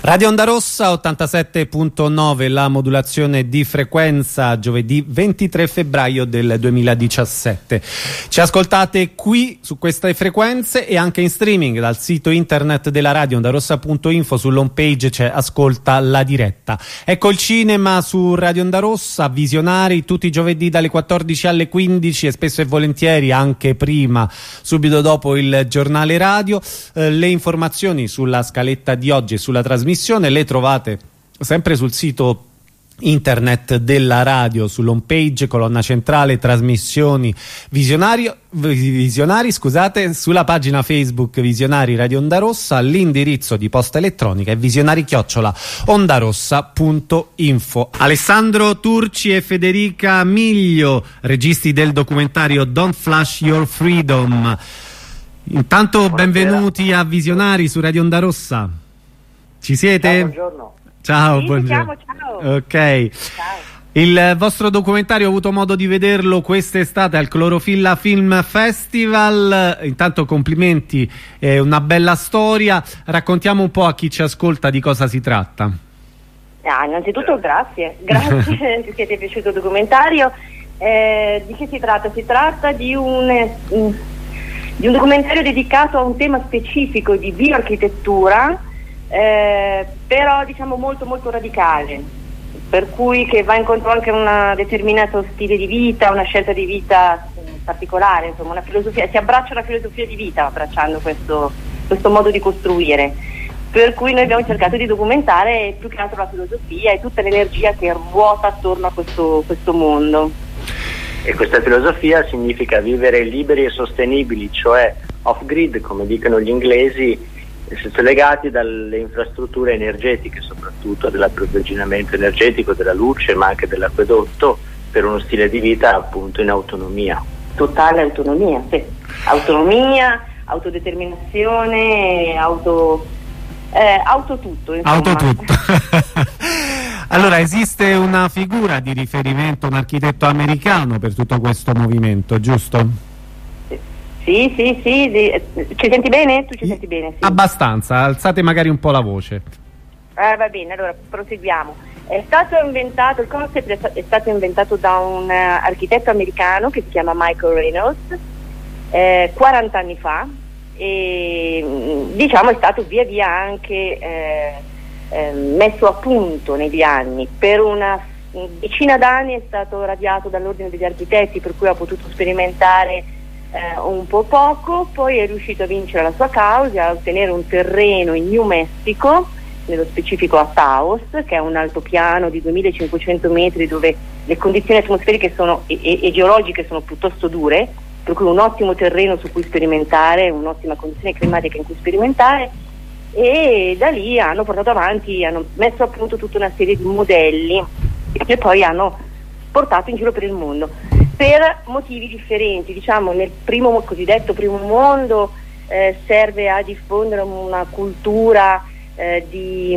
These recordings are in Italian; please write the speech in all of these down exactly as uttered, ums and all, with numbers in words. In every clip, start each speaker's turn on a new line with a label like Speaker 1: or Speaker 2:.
Speaker 1: Radio Onda Rossa ottantasette punto nove, la modulazione di frequenza, giovedì ventitré febbraio del duemiladiciassette. Ci ascoltate qui su queste frequenze e anche in streaming dal sito internet della radio ondarossa punto info. Sull'home page c'è Ascolta la diretta. Ecco il cinema su Radio Onda Rossa, Visionari, tutti i giovedì dalle quattordici alle quindici e spesso e volentieri anche prima, subito dopo il giornale radio. Eh, le informazioni sulla scaletta di oggi e sulla trasmissione le trovate sempre sul sito internet della radio, sull'home page, colonna centrale, trasmissioni visionario, visionari, scusate, sulla pagina Facebook Visionari Radio Onda Rossa. L'indirizzo di posta elettronica è visionari chiocciola ondarossa punto info. Alessandro Turci e Federica Miglio, registi del documentario Don't Flash Your Freedom. Intanto benvenuti a Visionari su Radio Onda Rossa. Ci siete?
Speaker 2: Ciao, buongiorno.
Speaker 1: Ciao,
Speaker 2: sì,
Speaker 1: buongiorno.
Speaker 2: Ciao.
Speaker 1: Ok.
Speaker 2: Ciao.
Speaker 1: Il vostro documentario, ho avuto modo di vederlo quest'estate al Clorofilla Film Festival. Intanto complimenti, è una bella storia. Raccontiamo un po' a chi ci ascolta di cosa si tratta.
Speaker 2: Ah, innanzitutto grazie, grazie che ti è piaciuto il documentario. Eh, di che si tratta? Si tratta di un, di un documentario dedicato a un tema specifico di bioarchitettura. Eh, però diciamo molto molto radicale, per cui che va incontro anche a un determinato stile di vita, una scelta di vita particolare, insomma una filosofia, si abbraccia una filosofia di vita abbracciando questo, questo modo di costruire, per cui noi abbiamo cercato di documentare più che altro la filosofia e tutta l'energia che ruota attorno a questo, questo mondo.
Speaker 3: E questa filosofia significa vivere liberi e sostenibili, cioè off-grid, come dicono gli inglesi, legati dalle infrastrutture energetiche, soprattutto dell'approvvigionamento energetico, della luce, ma anche dell'acquedotto, per uno stile di vita appunto in autonomia.
Speaker 2: Totale autonomia, sì. Autonomia, autodeterminazione, auto, eh, auto tutto. Insomma.
Speaker 1: Auto tutto. Allora, esiste una figura di riferimento, un architetto americano per tutto questo movimento, giusto?
Speaker 2: Sì, sì, sì, sì. Ci senti bene? Tu ci senti bene? Sì.
Speaker 1: Abbastanza, alzate magari un po' la voce.
Speaker 2: Eh, va bene, allora proseguiamo. È stato inventato, il concept è stato inventato da un uh, architetto americano che si chiama Michael Reynolds eh, quaranta anni fa e diciamo è stato via via anche eh, eh, messo a punto negli anni. Per una decina d'anni è stato radiato dall'ordine degli architetti, per cui ha potuto sperimentare Eh, un po' poco, poi è riuscito a vincere la sua causa, a ottenere un terreno in New Mexico, nello specifico a Taos, che è un altopiano di duemilacinquecento metri dove le condizioni atmosferiche sono, e, e, e geologiche sono piuttosto dure, per cui un ottimo terreno su cui sperimentare, un'ottima condizione climatica in cui sperimentare, e da lì hanno portato avanti, hanno messo a punto tutta una serie di modelli che poi hanno portato in giro per il mondo. Per motivi differenti, diciamo nel primo cosiddetto primo mondo eh, serve a diffondere una cultura eh, di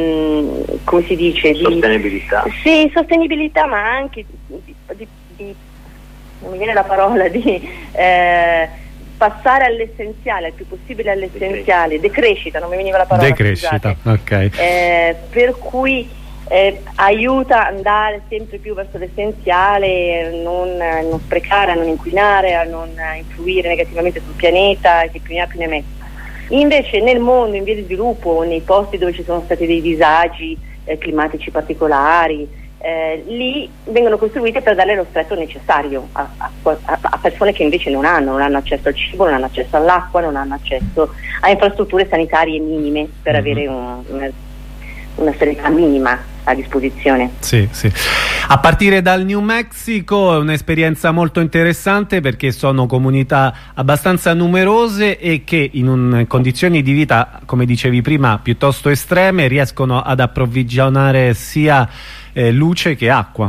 Speaker 2: mh, come si dice di
Speaker 3: sostenibilità.
Speaker 2: Sì, sostenibilità, ma anche di, di, di non mi viene la parola di eh, passare all'essenziale, il più possibile all'essenziale, decrescita, non mi veniva la parola.
Speaker 1: Decrescita, ok.
Speaker 2: Eh, per cui Eh, aiuta ad andare sempre più verso l'essenziale, non, non sprecare, a non inquinare, a non influire negativamente sul pianeta, che più ne ha più ne metta. Invece nel mondo in via di sviluppo, nei posti dove ci sono stati dei disagi eh, climatici particolari, eh, lì vengono costruite per dare lo stretto necessario a, a, a persone che invece non hanno, non hanno accesso al cibo, non hanno accesso all'acqua, non hanno accesso a infrastrutture sanitarie minime per mm-hmm. avere un, una, una sanità minima a disposizione.
Speaker 1: Sì, sì. A partire dal New Mexico è un'esperienza molto interessante perché sono comunità abbastanza numerose e che in un, condizioni di vita, come dicevi prima, piuttosto estreme, riescono ad approvvigionare sia eh, luce che acqua.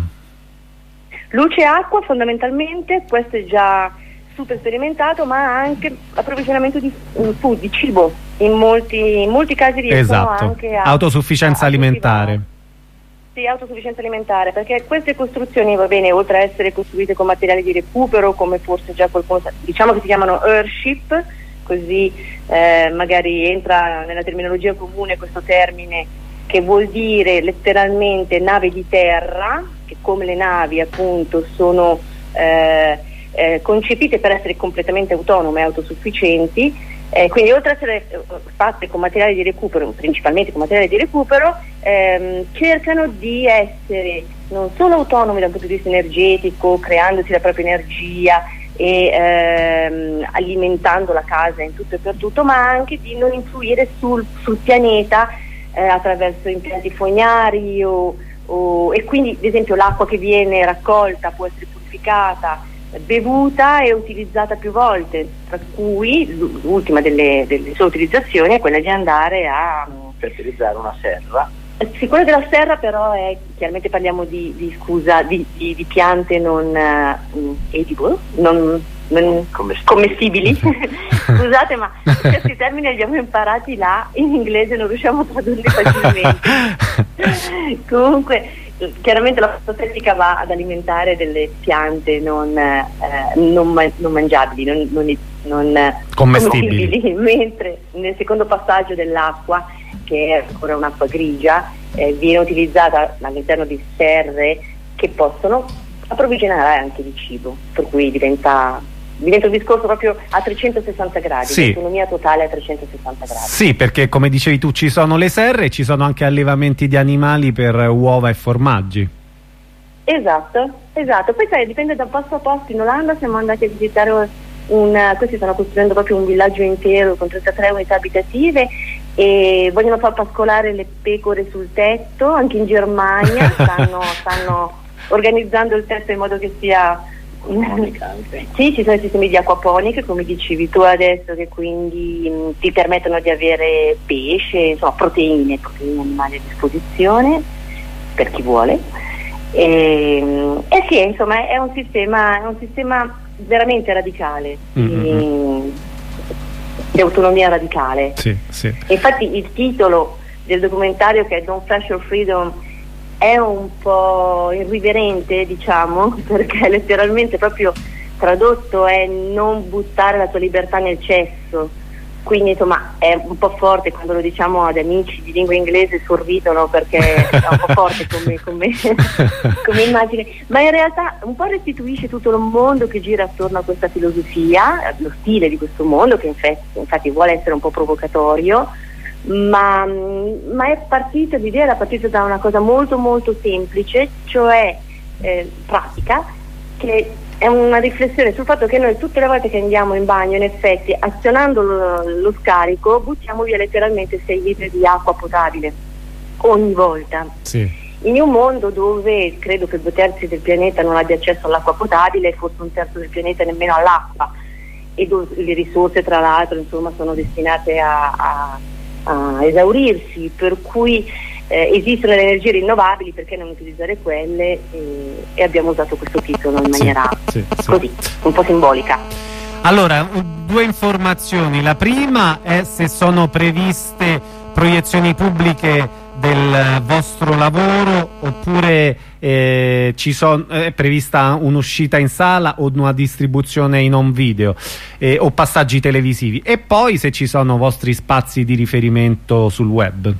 Speaker 2: Luce e acqua fondamentalmente, questo è già super sperimentato, ma anche approvvigionamento di food, di cibo. In molti, in molti casi riescono
Speaker 1: esatto.
Speaker 2: anche a
Speaker 1: autosufficienza a, a alimentare.
Speaker 2: Sì, autosufficienza alimentare, perché queste costruzioni, va bene, oltre a essere costruite con materiali di recupero, come forse già qualcuno sa, diciamo che si chiamano Earthship, così eh, magari entra nella terminologia comune questo termine che vuol dire letteralmente nave di terra, che come le navi appunto sono eh, eh, concepite per essere completamente autonome e autosufficienti, eh, quindi oltre ad essere fatte con materiali di recupero, principalmente con materiali di recupero, ehm, cercano di essere non solo autonomi dal punto di vista energetico, creandosi la propria energia e ehm, alimentando la casa in tutto e per tutto, ma anche di non influire sul, sul pianeta eh, attraverso impianti fognari o, o, e quindi ad esempio l'acqua che viene raccolta può essere purificata, bevuta e utilizzata più volte, tra cui l'ultima delle, delle sue utilizzazioni è quella di andare a
Speaker 3: fertilizzare una serra.
Speaker 2: Sì, quello della serra però è, chiaramente parliamo di, di scusa, di, di, di piante non uh, edible, non, non commestibili, scusate, ma questi termini li abbiamo imparati là, in inglese non riusciamo a tradurli facilmente. Comunque, chiaramente la fototecnica va ad alimentare delle piante non, eh, non, ma- non mangiabili, non, non, non
Speaker 1: commestibili.
Speaker 2: commestibili, mentre nel secondo passaggio dell'acqua, che è ancora un'acqua grigia, eh, viene utilizzata all'interno di serre che possono approvvigionare anche di cibo, per cui diventa, diventa un discorso proprio a trecentosessanta gradi,
Speaker 1: sì.
Speaker 2: L'autonomia totale a trecentosessanta gradi.
Speaker 1: Sì, perché come dicevi tu ci sono le serre e ci sono anche allevamenti di animali per uova e formaggi.
Speaker 2: Esatto, esatto. Poi sai, dipende da posto a posto. In Olanda siamo andati a visitare un, questi stanno costruendo proprio un villaggio intero con trentatré unità abitative e vogliono far pascolare le pecore sul tetto. Anche in Germania stanno, stanno organizzando il tetto in modo che sia sì, ci sono i sistemi di acquaponiche, come dicevi tu adesso, che quindi mh, ti permettono di avere pesce, insomma proteine, proteine animali a disposizione per chi vuole. E, e sì, insomma è un sistema, è un sistema veramente radicale, mm-hmm. di, di autonomia radicale.
Speaker 1: Sì, sì.
Speaker 2: Infatti il titolo del documentario, che è Don't Flash Your Freedom, è un po' irriverente, diciamo, perché letteralmente proprio tradotto è non buttare la tua libertà nel cesso. Quindi insomma è un po' forte quando lo diciamo ad amici di lingua inglese, sorridono perché è un po' forte come, come, come immagine, ma in realtà un po' restituisce tutto il mondo che gira attorno a questa filosofia, lo stile di questo mondo che infatti, infatti vuole essere un po' provocatorio, ma, ma è partito, l'idea era partita da una cosa molto molto semplice, cioè eh, pratica, che è una riflessione sul fatto che noi tutte le volte che andiamo in bagno, in effetti, azionando lo, lo scarico, buttiamo via letteralmente sei litri di acqua potabile ogni volta.
Speaker 1: Sì.
Speaker 2: In un mondo dove credo che due terzi del pianeta non abbia accesso all'acqua potabile, forse un terzo del pianeta nemmeno all'acqua, e dove le risorse tra l'altro insomma sono destinate a, a, a esaurirsi, per cui Eh, esistono le energie rinnovabili, perché non utilizzare quelle, e, e abbiamo usato questo titolo in maniera
Speaker 1: sì, sì,
Speaker 2: così,
Speaker 1: sì.
Speaker 2: un po' simbolica.
Speaker 1: Allora, due informazioni. La prima è se sono previste proiezioni pubbliche del vostro lavoro, oppure eh, ci son, è prevista un'uscita in sala o una distribuzione in home video eh, o passaggi televisivi, e poi se ci sono vostri spazi di riferimento sul web.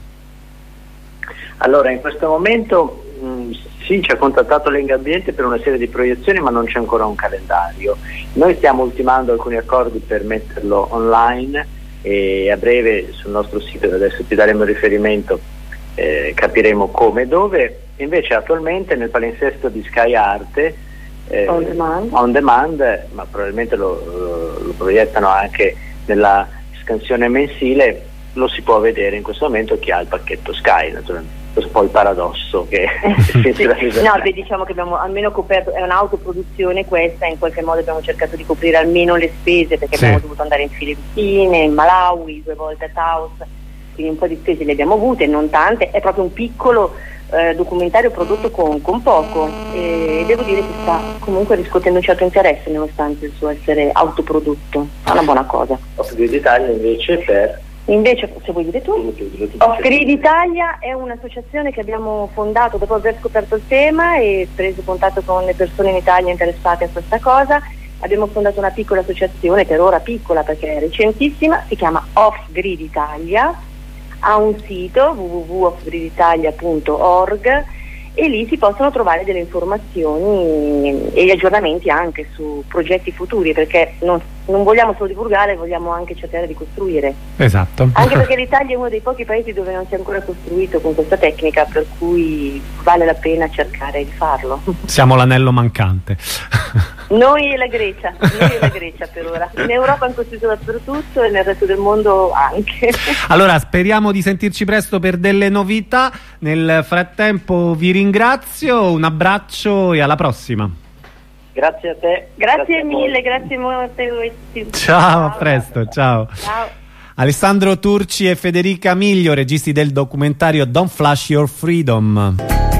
Speaker 3: Allora, in questo momento mh, sì, ci ha contattato Lengambiente per una serie di proiezioni, ma non c'è ancora un calendario. Noi stiamo ultimando alcuni accordi per metterlo online e a breve sul nostro sito, adesso ti daremo il riferimento, eh, capiremo come e dove. Invece attualmente nel palinsesto di Sky Arte eh,
Speaker 2: on demand.
Speaker 3: on demand, ma probabilmente lo, lo, lo proiettano anche nella scansione mensile, lo si può vedere in questo momento chi ha il pacchetto Sky, naturalmente. Un po' il paradosso che
Speaker 2: sì. No, beh, diciamo che abbiamo almeno coperto, è un'autoproduzione questa, in qualche modo abbiamo cercato di coprire almeno le spese, perché sì. Abbiamo dovuto andare in Filippine, in Malawi, due volte a Taos, quindi un po' di spese le abbiamo avute, non tante. È proprio un piccolo eh, documentario prodotto con, con poco, e devo dire che sta comunque riscuotendo un certo interesse nonostante il suo essere autoprodotto, è una buona cosa.
Speaker 3: Off-Grid Italia invece per...
Speaker 2: Invece, se vuoi dire tu, Off-Grid Italia è un'associazione che abbiamo fondato dopo aver scoperto il tema e preso contatto con le persone in Italia interessate a questa cosa. Abbiamo fondato una piccola associazione, per ora piccola perché è recentissima, si chiama Off-Grid Italia, ha un sito w w w punto off grid italia punto org e lì si possono trovare delle informazioni e gli aggiornamenti anche su progetti futuri, perché non, non vogliamo solo divulgare, vogliamo anche cercare di costruire.
Speaker 1: Esatto.
Speaker 2: Anche perché l'Italia è uno dei pochi paesi dove non si è ancora costruito con questa tecnica, per cui vale la pena cercare di farlo.
Speaker 1: Siamo l'anello mancante.
Speaker 2: Noi e la Grecia, noi e la Grecia per ora. In Europa hanno costruito dappertutto e nel resto del mondo anche.
Speaker 1: Allora, speriamo di sentirci presto per delle novità. Nel frattempo vi ringrazio, un abbraccio e alla prossima.
Speaker 3: Grazie a te.
Speaker 2: Grazie,
Speaker 3: grazie
Speaker 2: mille, grazie molte.
Speaker 1: Ciao, ciao, a presto, ciao.
Speaker 2: Ciao.
Speaker 1: Alessandro Turci e Federica Miglio, registi del documentario Don't Flash Your Freedom.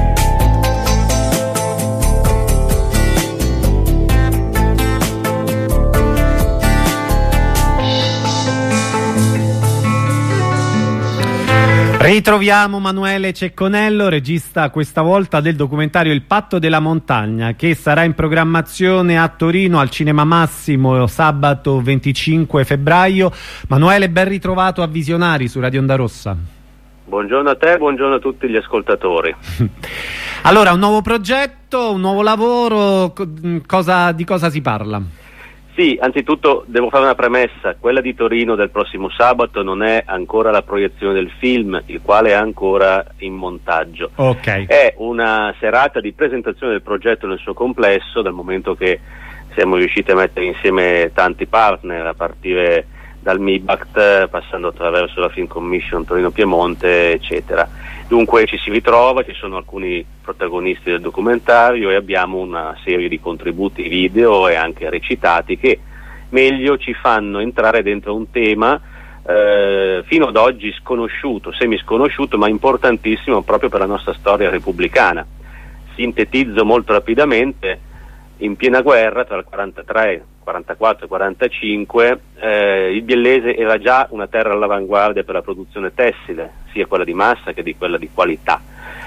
Speaker 1: Ritroviamo Manuele Cecconello, regista questa volta del documentario Il patto della montagna, che sarà in programmazione a Torino al Cinema Massimo sabato venticinque febbraio. Manuele, ben ritrovato a Visionari su Radio Onda Rossa.
Speaker 4: Buongiorno a te, buongiorno a tutti gli ascoltatori.
Speaker 1: Allora, un nuovo progetto, un nuovo lavoro, cosa, di cosa si parla?
Speaker 4: Sì, anzitutto devo fare una premessa: quella di Torino del prossimo sabato non è ancora la proiezione del film, il quale è ancora in montaggio.
Speaker 1: Okay.
Speaker 4: È una serata di presentazione del progetto nel suo complesso, dal momento che siamo riusciti a mettere insieme tanti partner, a partire dal MIBACT, passando attraverso la Film Commission Torino Piemonte, eccetera. Dunque ci si ritrova, ci sono alcuni protagonisti del documentario e abbiamo una serie di contributi video e anche recitati che meglio ci fanno entrare dentro un tema eh, fino ad oggi sconosciuto, semi sconosciuto, ma importantissimo proprio per la nostra storia repubblicana. Sintetizzo molto rapidamente: in piena guerra tra il quarantatré, quarantaquattro e quarantacinque eh, il Biellese era già una terra all'avanguardia per la produzione tessile, sia quella di massa che di quella di qualità.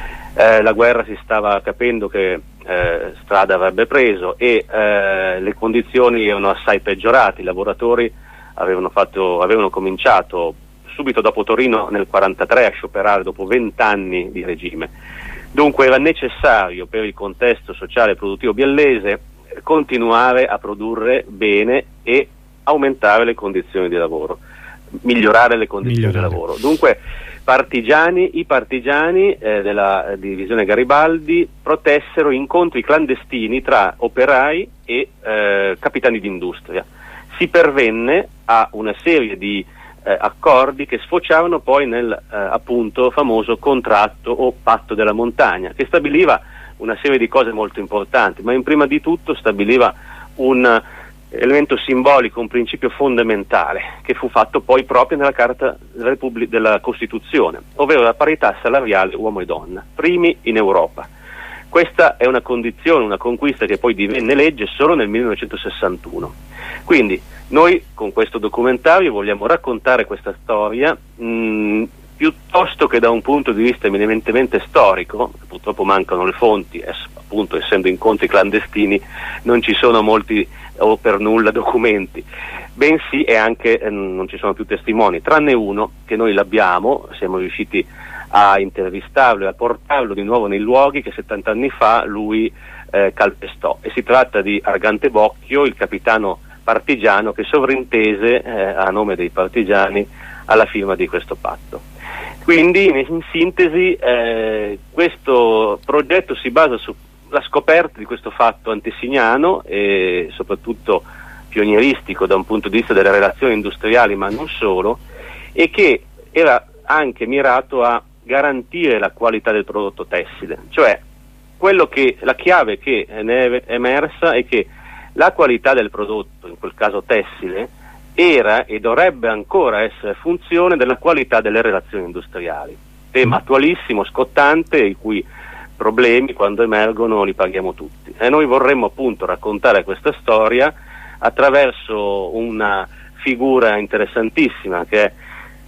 Speaker 4: Eh, la guerra si stava capendo che eh, strada avrebbe preso e eh, le condizioni erano assai peggiorate. I lavoratori avevano, fatto, avevano cominciato subito dopo Torino nel quarantatré a scioperare dopo vent'anni di regime. Dunque era necessario per il contesto sociale e produttivo biellese continuare a produrre bene e aumentare le condizioni di lavoro, migliorare le condizioni migliorare. di lavoro. Dunque partigiani, i partigiani eh, della divisione Garibaldi protessero incontri clandestini tra operai e eh, capitani d'industria. Si pervenne a una serie di eh, accordi che sfociavano poi nel eh, appunto famoso contratto o patto della montagna, che stabiliva una serie di cose molto importanti, ma in prima di tutto stabiliva un elemento simbolico, un principio fondamentale che fu fatto poi proprio nella Carta della, Repubblica, della Costituzione, ovvero la parità salariale uomo e donna, primi in Europa. Questa è una condizione, una conquista che poi divenne legge solo nel millenovecentosessantuno. Quindi noi con questo documentario vogliamo raccontare questa storia mh, piuttosto che da un punto di vista eminentemente storico. Purtroppo mancano le fonti, es, appunto essendo incontri clandestini non ci sono molti o per nulla documenti, bensì e anche eh, non ci sono più testimoni, tranne uno che noi l'abbiamo, siamo riusciti a intervistarlo e a portarlo di nuovo nei luoghi che settanta anni fa lui eh, calpestò, e si tratta di Argante Bocchio, il capitano partigiano che sovrintese eh, a nome dei partigiani alla firma di questo patto. Quindi in sintesi eh, questo progetto si basa sulla scoperta di questo fatto antesignano e soprattutto pionieristico da un punto di vista delle relazioni industriali, ma non solo, e che era anche mirato a garantire la qualità del prodotto tessile. Cioè quello che, la chiave che ne è emersa è che la qualità del prodotto, in quel caso tessile, era e dovrebbe ancora essere funzione della qualità delle relazioni industriali. Tema attualissimo, scottante, i cui problemi quando emergono li paghiamo tutti. E noi vorremmo appunto raccontare questa storia attraverso una figura interessantissima che è,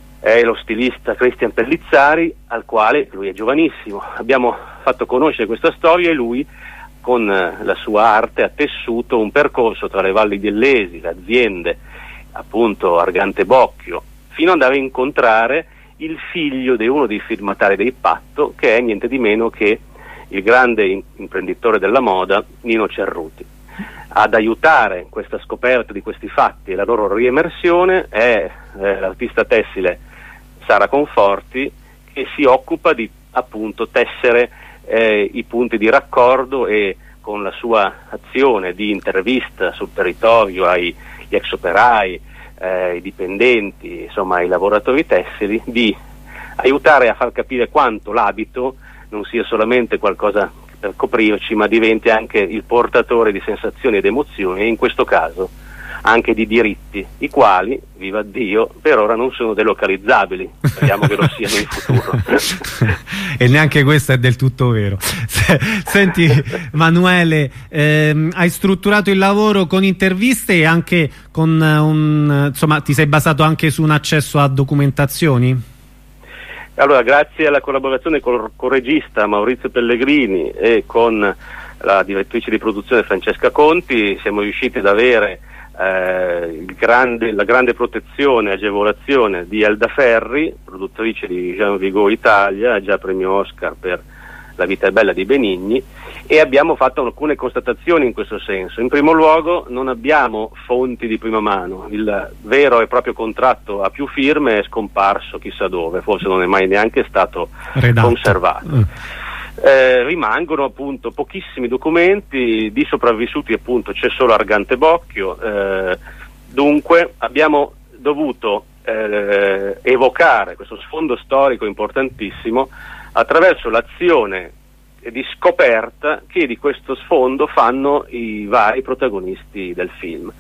Speaker 4: è lo stilista Cristian Pellizzari, al quale lui è giovanissimo. Abbiamo fatto conoscere questa storia e lui con la sua arte ha tessuto un percorso tra le valli biellesi, le aziende, appunto Argante Bocchio, fino ad andare a incontrare il figlio di uno dei firmatari del patto, che è niente di meno che il grande imprenditore della moda Nino Cerruti. Ad aiutare questa scoperta di questi fatti e la loro riemersione è eh, l'artista tessile Sara Conforti, che si occupa di appunto tessere eh, i punti di raccordo, e con la sua azione di intervista sul territorio agli ex operai, eh, ai dipendenti, insomma ai lavoratori tessili, di aiutare a far capire quanto l'abito non sia solamente qualcosa per coprirci, ma diventi anche il portatore di sensazioni ed emozioni, e in questo caso anche di diritti, i quali, viva Dio, per ora non sono delocalizzabili, speriamo che lo siano in futuro.
Speaker 1: E neanche questo è del tutto vero. Senti Manuele, ehm, hai strutturato il lavoro con interviste e anche con un, insomma, ti sei basato anche su un accesso a documentazioni?
Speaker 4: Allora, grazie alla collaborazione col, col regista Maurizio Pellegrini e con la direttrice di produzione Francesca Conti, siamo riusciti ad avere eh, il grande, la grande protezione e agevolazione di Elda Ferri, produttrice di Jean Vigo Italia, già premio Oscar per La vita è bella di Benigni, e abbiamo fatto alcune constatazioni in questo senso. In primo luogo, non abbiamo fonti di prima mano, il vero e proprio contratto a più firme è scomparso chissà dove, forse non è mai neanche stato redatto, conservato. Mm. Eh, rimangono appunto pochissimi documenti, di sopravvissuti appunto c'è solo Argante Bocchio, eh, dunque abbiamo dovuto eh, evocare questo sfondo storico importantissimo attraverso l'azione di scoperta che di questo sfondo fanno i vari protagonisti del film.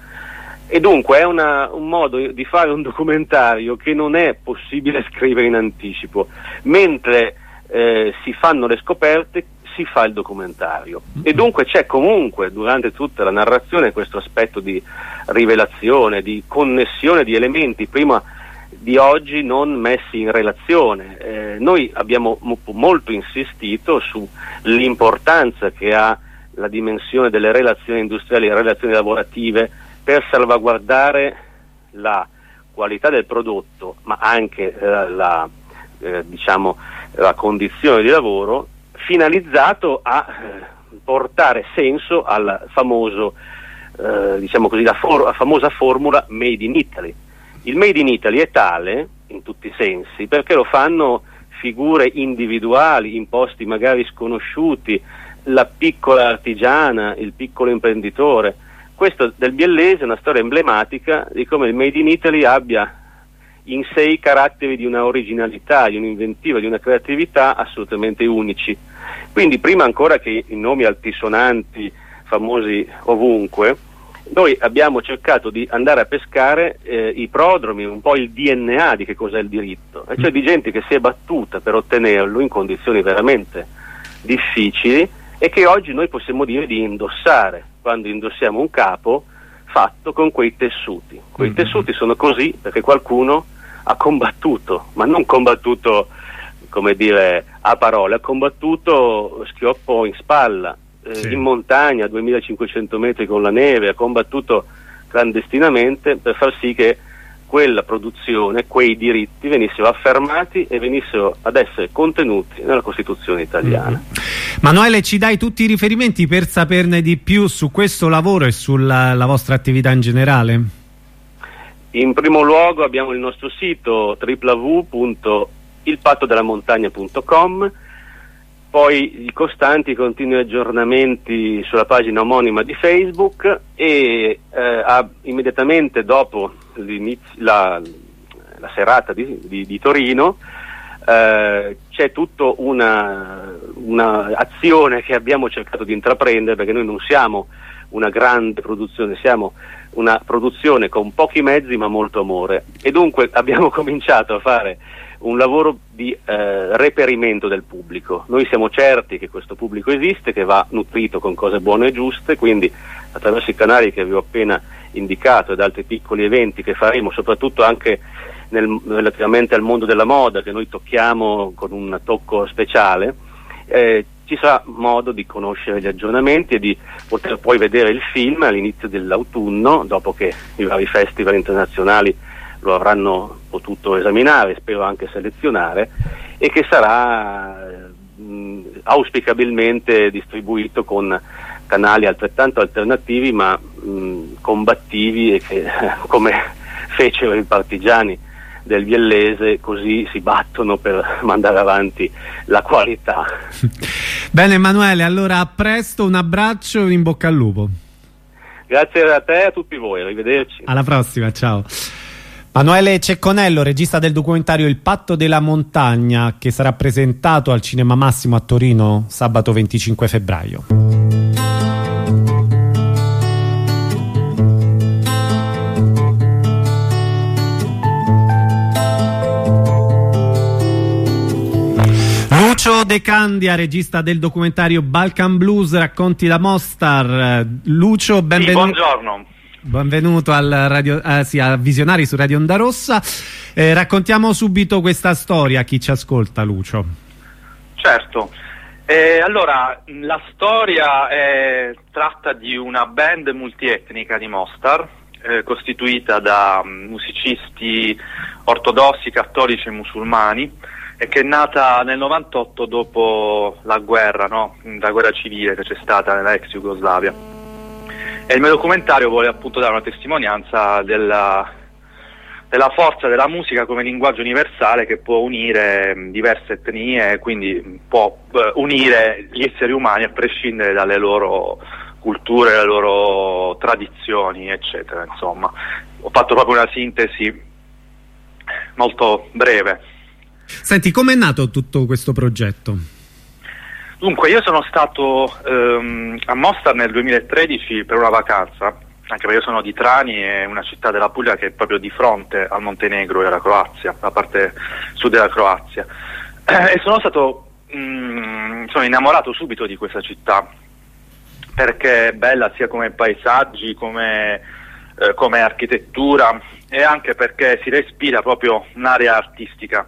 Speaker 4: E dunque è una, un modo di fare un documentario che non è possibile scrivere in anticipo, mentre eh, si fanno le scoperte si fa il documentario, e dunque c'è comunque durante tutta la narrazione questo aspetto di rivelazione, di connessione di elementi prima di oggi non messi in relazione. Eh, noi abbiamo mo- molto insistito sull'importanza che ha la dimensione delle relazioni industriali e relazioni lavorative per salvaguardare la qualità del prodotto, ma anche eh, la, eh, diciamo, la condizione di lavoro, finalizzato a eh, portare senso al famoso, eh, diciamo così, la, for- la famosa formula Made in Italy. Il Made in Italy è tale in tutti i sensi perché lo fanno figure individuali in posti magari sconosciuti, la piccola artigiana, il piccolo imprenditore. Questo del Biellese è una storia emblematica di come il Made in Italy abbia in sé i caratteri di una originalità, di un'inventiva, di una creatività assolutamente unici. Quindi prima ancora che i nomi altisonanti, famosi ovunque, noi abbiamo cercato di andare a pescare eh, i prodromi, un po' il D N A di che cos'è il diritto, e cioè di gente che si è battuta per ottenerlo in condizioni veramente difficili e che oggi noi possiamo dire di indossare quando indossiamo un capo fatto con quei tessuti. Quei mm-hmm. tessuti sono così perché qualcuno ha combattuto, ma non combattuto come dire a parole, ha combattuto schioppo in spalla, eh, sì. in montagna a duemilacinquecento metri con la neve, ha combattuto clandestinamente per far sì che quella produzione, quei diritti venissero affermati e venissero ad essere contenuti nella Costituzione italiana.
Speaker 1: Mm-hmm. Manuele, ci dai tutti i riferimenti per saperne di più su questo lavoro e sulla la vostra attività in generale?
Speaker 4: In primo luogo abbiamo il nostro sito w w w punto il patto della montagna punto com, poi i costanti continui aggiornamenti sulla pagina omonima di Facebook e eh, a, immediatamente dopo la, la serata di, di, di Torino eh, c'è tutta una, una azione che abbiamo cercato di intraprendere, perché noi non siamo una grande produzione, siamo una produzione con pochi mezzi ma molto amore, e dunque abbiamo cominciato a fare un lavoro di eh, reperimento del pubblico. Noi siamo certi che questo pubblico esiste, che va nutrito con cose buone e giuste, quindi attraverso i canali che vi ho appena indicato ed altri piccoli eventi che faremo, soprattutto anche nel, relativamente al mondo della moda, che noi tocchiamo con un tocco speciale, eh, ci sarà modo di conoscere gli aggiornamenti e di poter poi vedere il film all'inizio dell'autunno, dopo che i vari festival internazionali lo avranno potuto esaminare, spero anche selezionare, e che sarà mh, auspicabilmente distribuito con canali altrettanto alternativi ma mh, combattivi, e che come fecero i partigiani del Biellese così si battono per mandare avanti la qualità.
Speaker 1: Bene Emanuele, allora a presto, un abbraccio e in bocca al lupo.
Speaker 4: Grazie a te e a tutti voi, arrivederci.
Speaker 1: Alla prossima, ciao. Emanuele Cecconello, regista del documentario Il patto della montagna, che sarà presentato al Cinema Massimo a Torino sabato venticinque febbraio. Lucio De Candia, regista del documentario Balkan Blues, racconti da Mostar. Lucio, benvenuto.
Speaker 5: Sì, buongiorno.
Speaker 1: Benvenuto al radio, eh, sì, a Visionari su Radio Onda Rossa. Eh, raccontiamo subito questa storia a chi ci ascolta, Lucio.
Speaker 5: Certo. Eh, allora, la storia è tratta di una band multietnica di Mostar, eh, costituita da musicisti ortodossi, cattolici e musulmani, e che è nata nel novantotto dopo la guerra, no? La guerra civile che c'è stata nella ex Jugoslavia. E il mio documentario vuole appunto dare una testimonianza della, della forza della musica come linguaggio universale che può unire diverse etnie, quindi può eh, unire gli esseri umani a prescindere dalle loro culture, dalle loro tradizioni, eccetera. Insomma, ho fatto proprio una sintesi molto breve.
Speaker 1: Senti, com'è nato tutto questo progetto?
Speaker 5: Dunque, io sono stato ehm, a Mostar nel duemilatredici per una vacanza, anche perché io sono di Trani, è una città della Puglia che è proprio di fronte al Montenegro e alla Croazia, la parte sud della Croazia. Eh, e sono stato, mh, sono innamorato subito di questa città, perché è bella sia come paesaggi, come, eh, come architettura, e anche perché si respira proprio un'area artistica.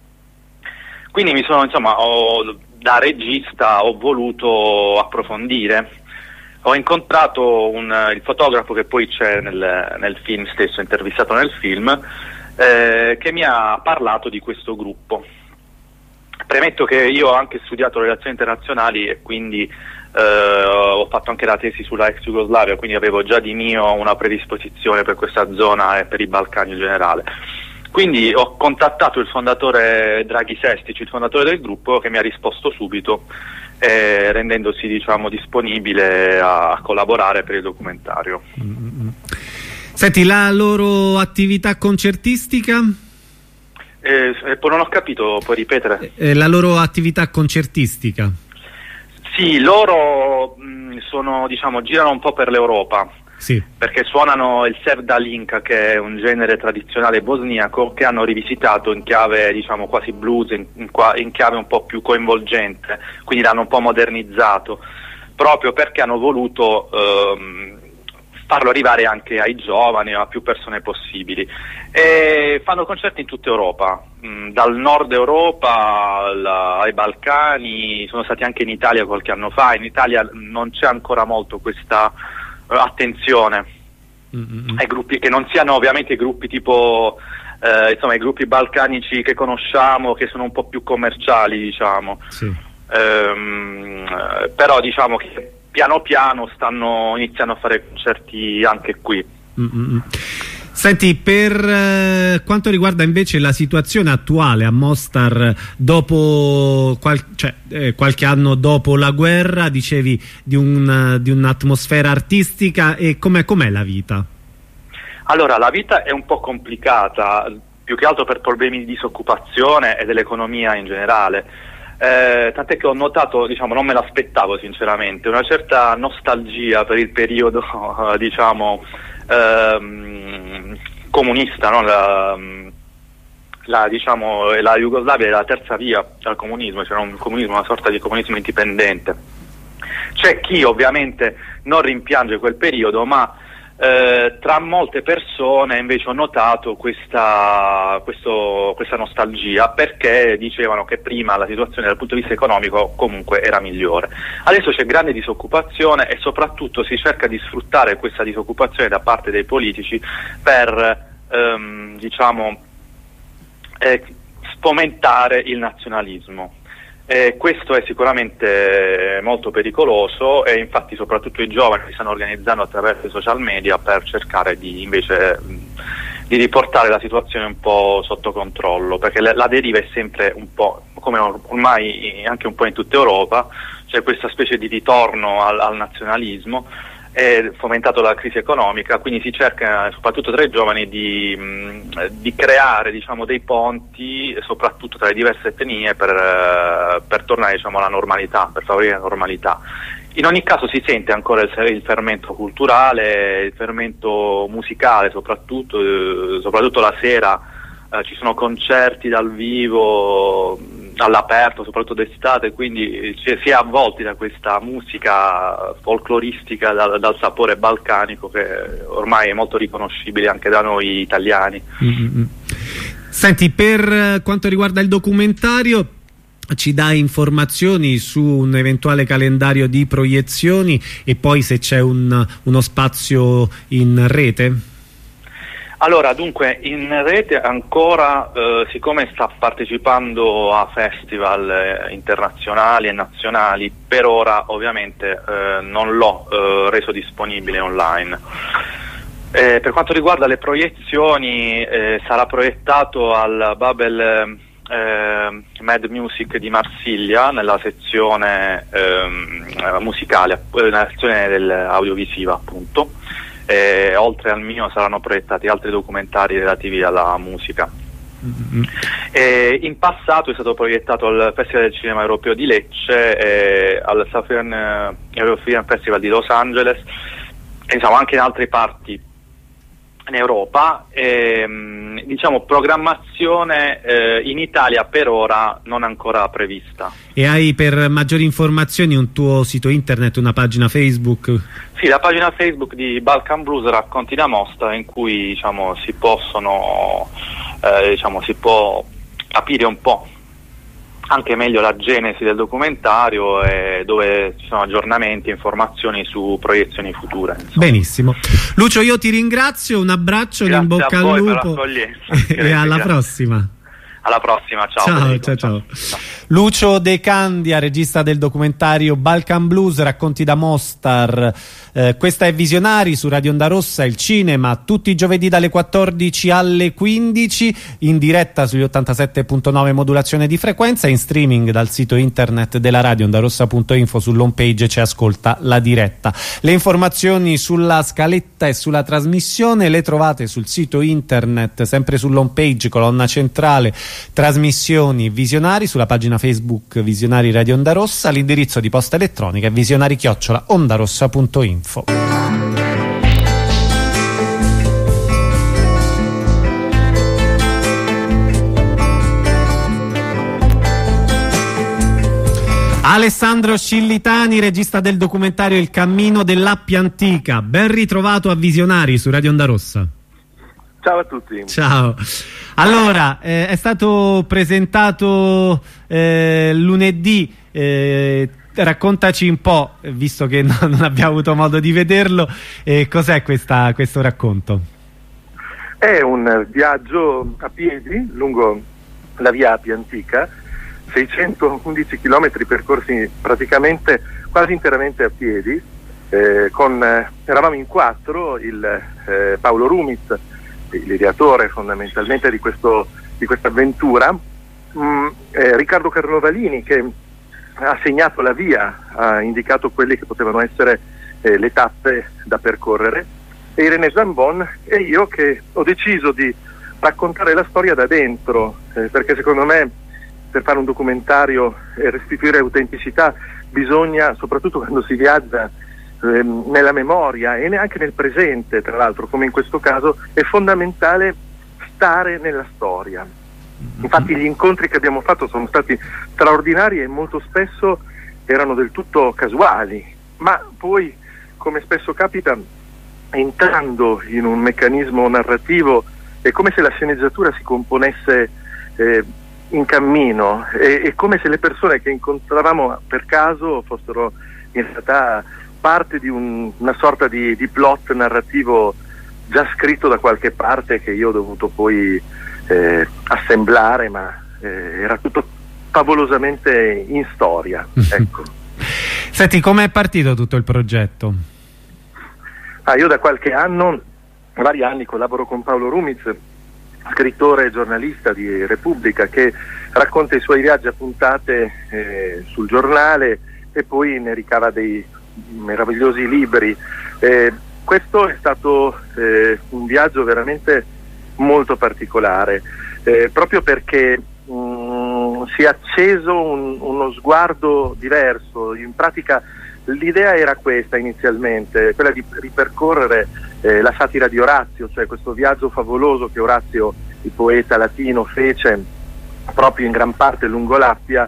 Speaker 5: Quindi mi sono, insomma, ho, da regista ho voluto approfondire. Ho incontrato un, il fotografo che poi c'è nel, nel film stesso, intervistato nel film, eh, che mi ha parlato di questo gruppo. Premetto che io ho anche studiato relazioni internazionali e quindi eh, ho fatto anche la tesi sulla ex Jugoslavia, quindi avevo già di mio una predisposizione per questa zona e per i Balcani in generale. Quindi ho contattato il fondatore Draghi Sestic, il fondatore del gruppo, che mi ha risposto subito, eh, rendendosi, diciamo, disponibile a collaborare per il documentario.
Speaker 1: Mm-hmm. Senti, la loro attività concertistica?
Speaker 5: Eh, non ho capito, puoi ripetere?
Speaker 1: Eh, la loro attività concertistica?
Speaker 5: Sì, loro mh, sono, diciamo, girano un po' per l'Europa.
Speaker 1: Sì.
Speaker 5: Perché suonano il sevdalinka, che è un genere tradizionale bosniaco che hanno rivisitato in chiave, diciamo, quasi blues, in, in, in chiave un po' più coinvolgente, quindi l'hanno un po' modernizzato, proprio perché hanno voluto ehm, farlo arrivare anche ai giovani, a più persone possibili. E fanno concerti in tutta Europa, mh, dal nord Europa al, ai Balcani, sono stati anche in Italia qualche anno fa. In Italia non c'è ancora molto questa attenzione mm-hmm. ai gruppi, che non siano ovviamente i gruppi tipo eh, insomma i gruppi balcanici che conosciamo, che sono un po' più commerciali, diciamo. Sì. Ehm, però diciamo che piano piano stanno iniziando a fare concerti anche qui.
Speaker 1: Mm-hmm. Senti, per eh, quanto riguarda invece la situazione attuale a Mostar dopo qual cioè, eh, qualche anno dopo la guerra, dicevi di, un, di un'atmosfera artistica, e com'è, com'è la vita?
Speaker 5: Allora, la vita è un po' complicata, più che altro per problemi di disoccupazione e dell'economia in generale. Eh, tant'è che ho notato, diciamo, non me l'aspettavo sinceramente, una certa nostalgia per il periodo, diciamo, ehm, comunista, no? la, la, diciamo, la Jugoslavia è la terza via al comunismo, c'era un comunismo, una sorta di comunismo indipendente. C'è chi ovviamente non rimpiange quel periodo, ma eh, tra molte persone invece ho notato questa, questo, questa nostalgia, perché dicevano che prima la situazione dal punto di vista economico comunque era migliore. Adesso c'è grande disoccupazione e soprattutto si cerca di sfruttare questa disoccupazione da parte dei politici per ehm, diciamo, eh, fomentare il nazionalismo. Eh, questo è sicuramente molto pericoloso e infatti soprattutto i giovani si stanno organizzando attraverso i social media per cercare di invece di riportare la situazione un po' sotto controllo, perché la, la deriva è sempre un po', come ormai anche un po' in tutta Europa, c'è questa specie di ritorno al, al nazionalismo, è fomentato dalla crisi economica, quindi si cerca soprattutto tra i giovani di, mh, di creare, diciamo, dei ponti soprattutto tra le diverse etnie per, uh, per tornare, diciamo, alla normalità, per favorire la normalità. In ogni caso si sente ancora il, il fermento culturale, il fermento musicale soprattutto, eh, soprattutto la sera eh, ci sono concerti dal vivo, all'aperto, soprattutto d'estate, quindi si è avvolti da questa musica folcloristica dal, dal sapore balcanico che ormai è molto riconoscibile anche da noi italiani.
Speaker 1: Mm-hmm. Senti, per quanto riguarda il documentario, ci dai informazioni su un eventuale calendario di proiezioni e poi se c'è un, uno spazio in rete?
Speaker 5: Allora, dunque, in rete ancora, eh, siccome sta partecipando a festival eh, internazionali e nazionali, per ora ovviamente eh, non l'ho eh, reso disponibile online. Eh, per quanto riguarda le proiezioni, eh, sarà proiettato al Babel eh, Mad Music di Marsiglia, nella sezione eh, musicale, nella sezione dell'audiovisiva appunto. E, oltre al mio saranno proiettati altri documentari relativi alla musica. Mm-hmm. E, in passato è stato proiettato al Festival del Cinema Europeo di Lecce, e al Southern European Festival di Los Angeles, e, diciamo, anche in altre parti in Europa. E, diciamo, programmazione eh, in Italia per ora non ancora prevista.
Speaker 1: E hai, per maggiori informazioni, un tuo sito internet, una pagina Facebook?
Speaker 5: Sì, la pagina Facebook di Balkan Blues Racconti da Mostra, in cui, diciamo, si possono eh, diciamo, si può capire un po' anche meglio la genesi del documentario, e dove ci sono aggiornamenti e informazioni su proiezioni future, insomma.
Speaker 1: Benissimo. Lucio, io ti ringrazio, un abbraccio, in bocca al lupo e alla prossima.
Speaker 5: Alla prossima, ciao.
Speaker 1: Ciao, ciao, ciao. ciao. Lucio De Candia, regista del documentario Balkan Blues, Racconti da Mostar. Eh, questa è Visionari su Radio Onda Rossa, il cinema, tutti i giovedì dalle quattordici alle quindici, in diretta sugli ottantasette punto nove modulazione di frequenza, in streaming dal sito internet della radio ondarossa punto info. Sull'home page ci ascolta la diretta. Le informazioni sulla scaletta e sulla trasmissione le trovate sul sito internet, sempre sull'home page, colonna centrale, trasmissioni Visionari, sulla pagina Facebook Visionari Radio Onda Rossa. L'indirizzo di posta elettronica è visionari chiocciola ondarossa punto info. Alessandro Scillitani, regista del documentario Il cammino dell'Appia Antica, ben ritrovato a Visionari su Radio Onda Rossa.
Speaker 6: Ciao a tutti.
Speaker 1: Ciao. Allora, eh, è stato presentato eh, lunedì, eh, raccontaci un po', visto che no, non abbiamo avuto modo di vederlo, eh, cos'è questa, questo racconto?
Speaker 6: È un viaggio a piedi lungo la via Appia Antica, seicentoundici chilometri percorsi praticamente quasi interamente a piedi, eh, con, eh, eravamo in quattro, il eh, Paolo Rumiz, l'ideatore fondamentalmente di, questo, di questa avventura, mm, eh, Riccardo Carnovalini, che ha segnato la via, ha indicato quelle che potevano essere eh, le tappe da percorrere, e Irene Zambon e io, che ho deciso di raccontare la storia da dentro, eh, perché secondo me per fare un documentario e restituire autenticità bisogna, soprattutto quando si viaggia eh, nella memoria e neanche nel presente, tra l'altro, come in questo caso, è fondamentale stare nella storia. Infatti gli incontri che abbiamo fatto sono stati straordinari e molto spesso erano del tutto casuali, ma poi, come spesso capita, entrando in un meccanismo narrativo, è come se la sceneggiatura si componesse eh, in cammino, è, è come se le persone che incontravamo per caso fossero in realtà parte di un, una sorta di, di plot narrativo già scritto da qualche parte che io ho dovuto poi eh, assemblare, ma eh, era tutto favolosamente in storia. Ecco.
Speaker 1: Senti, come è partito tutto il progetto?
Speaker 6: Ah, io da qualche anno, vari anni, collaboro con Paolo Rumiz, scrittore e giornalista di Repubblica, che racconta i suoi viaggi a puntate eh, sul giornale e poi ne ricava dei meravigliosi libri. Eh, questo è stato eh, un viaggio veramente molto particolare, eh, proprio perché mh, si è acceso un, uno sguardo diverso. In pratica l'idea era questa inizialmente, quella di ripercorrere eh, la satira di Orazio, cioè questo viaggio favoloso che Orazio, il poeta latino, fece proprio in gran parte lungo l'Appia,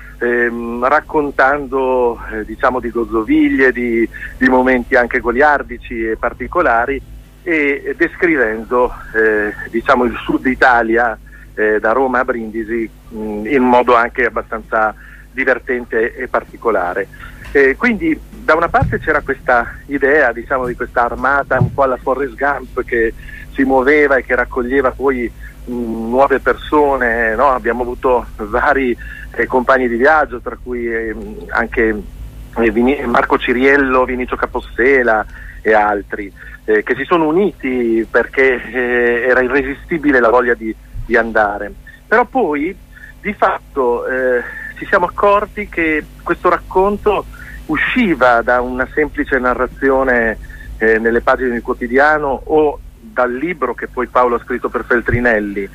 Speaker 6: ehm, raccontando eh, diciamo di gozzoviglie, di, di momenti anche goliardici e particolari, e, e descrivendo eh, diciamo il sud Italia, eh, da Roma a Brindisi, mh, in modo anche abbastanza divertente e particolare. Eh, quindi da una parte c'era questa idea, diciamo, di questa armata un po' alla Forrest Gump, che si muoveva e che raccoglieva poi mh, nuove persone, no? Abbiamo avuto vari eh, compagni di viaggio, tra cui eh, anche eh, Vini- Marco Ciriello, Vinicio Capossela e altri, eh, che si sono uniti perché eh, era irresistibile la voglia di, di andare. Però poi di fatto eh, ci siamo accorti che questo racconto usciva da una semplice narrazione eh, nelle pagine del quotidiano o dal libro che poi Paolo ha scritto per Feltrinelli.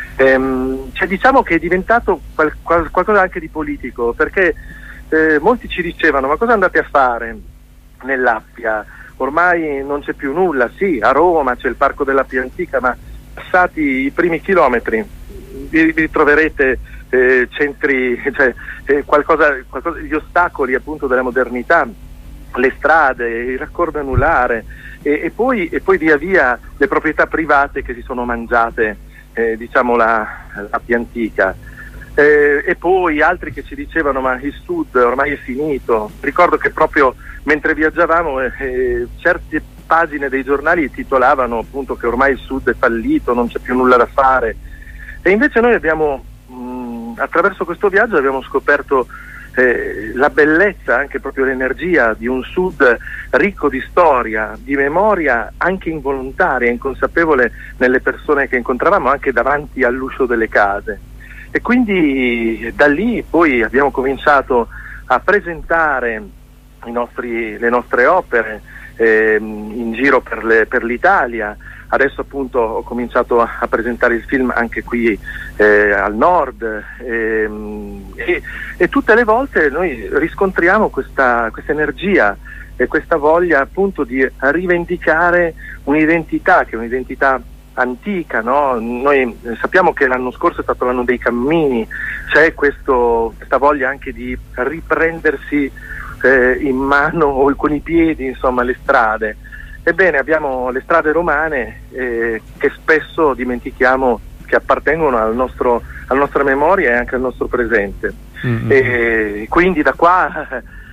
Speaker 6: Ehm, cioè diciamo che è diventato qual- qual- qualcosa anche di politico, perché eh, molti ci dicevano: ma cosa andate a fare nell'Appia? Ormai non c'è più nulla. Sì, a Roma c'è il Parco dell'Appia Antica, ma passati i primi chilometri vi, vi troverete eh, centri, cioè eh, qualcosa, qualcosa, gli ostacoli appunto della modernità, le strade, il raccordo anulare e, e, poi, e poi via via le proprietà private che si sono mangiate eh, diciamo la, l'Appia Antica. Eh, e poi altri che ci dicevano: ma il sud ormai è finito. Ricordo che proprio mentre viaggiavamo eh, eh, certe pagine dei giornali titolavano appunto che ormai il sud è fallito, non c'è più nulla da fare, e invece noi abbiamo mh, attraverso questo viaggio abbiamo scoperto eh, la bellezza, anche proprio l'energia di un sud ricco di storia, di memoria anche involontaria, inconsapevole nelle persone che incontravamo anche davanti all'uscio delle case. E quindi da lì poi abbiamo cominciato a presentare i nostri, le nostre opere eh, in giro per, le, per l'Italia. Adesso appunto ho cominciato a, a presentare il film anche qui eh, al nord eh, e, e tutte le volte noi riscontriamo questa, questa energia e questa voglia appunto di rivendicare un'identità che è un'identità antica, no? Noi sappiamo che l'anno scorso è stato l'anno dei cammini, c'è questo, questa voglia anche di riprendersi eh, in mano o con i piedi, insomma, le strade. Ebbene, abbiamo le strade romane eh, che spesso dimentichiamo che appartengono al nostro, alla nostra memoria e anche al nostro presente. Mm-hmm. E quindi da qua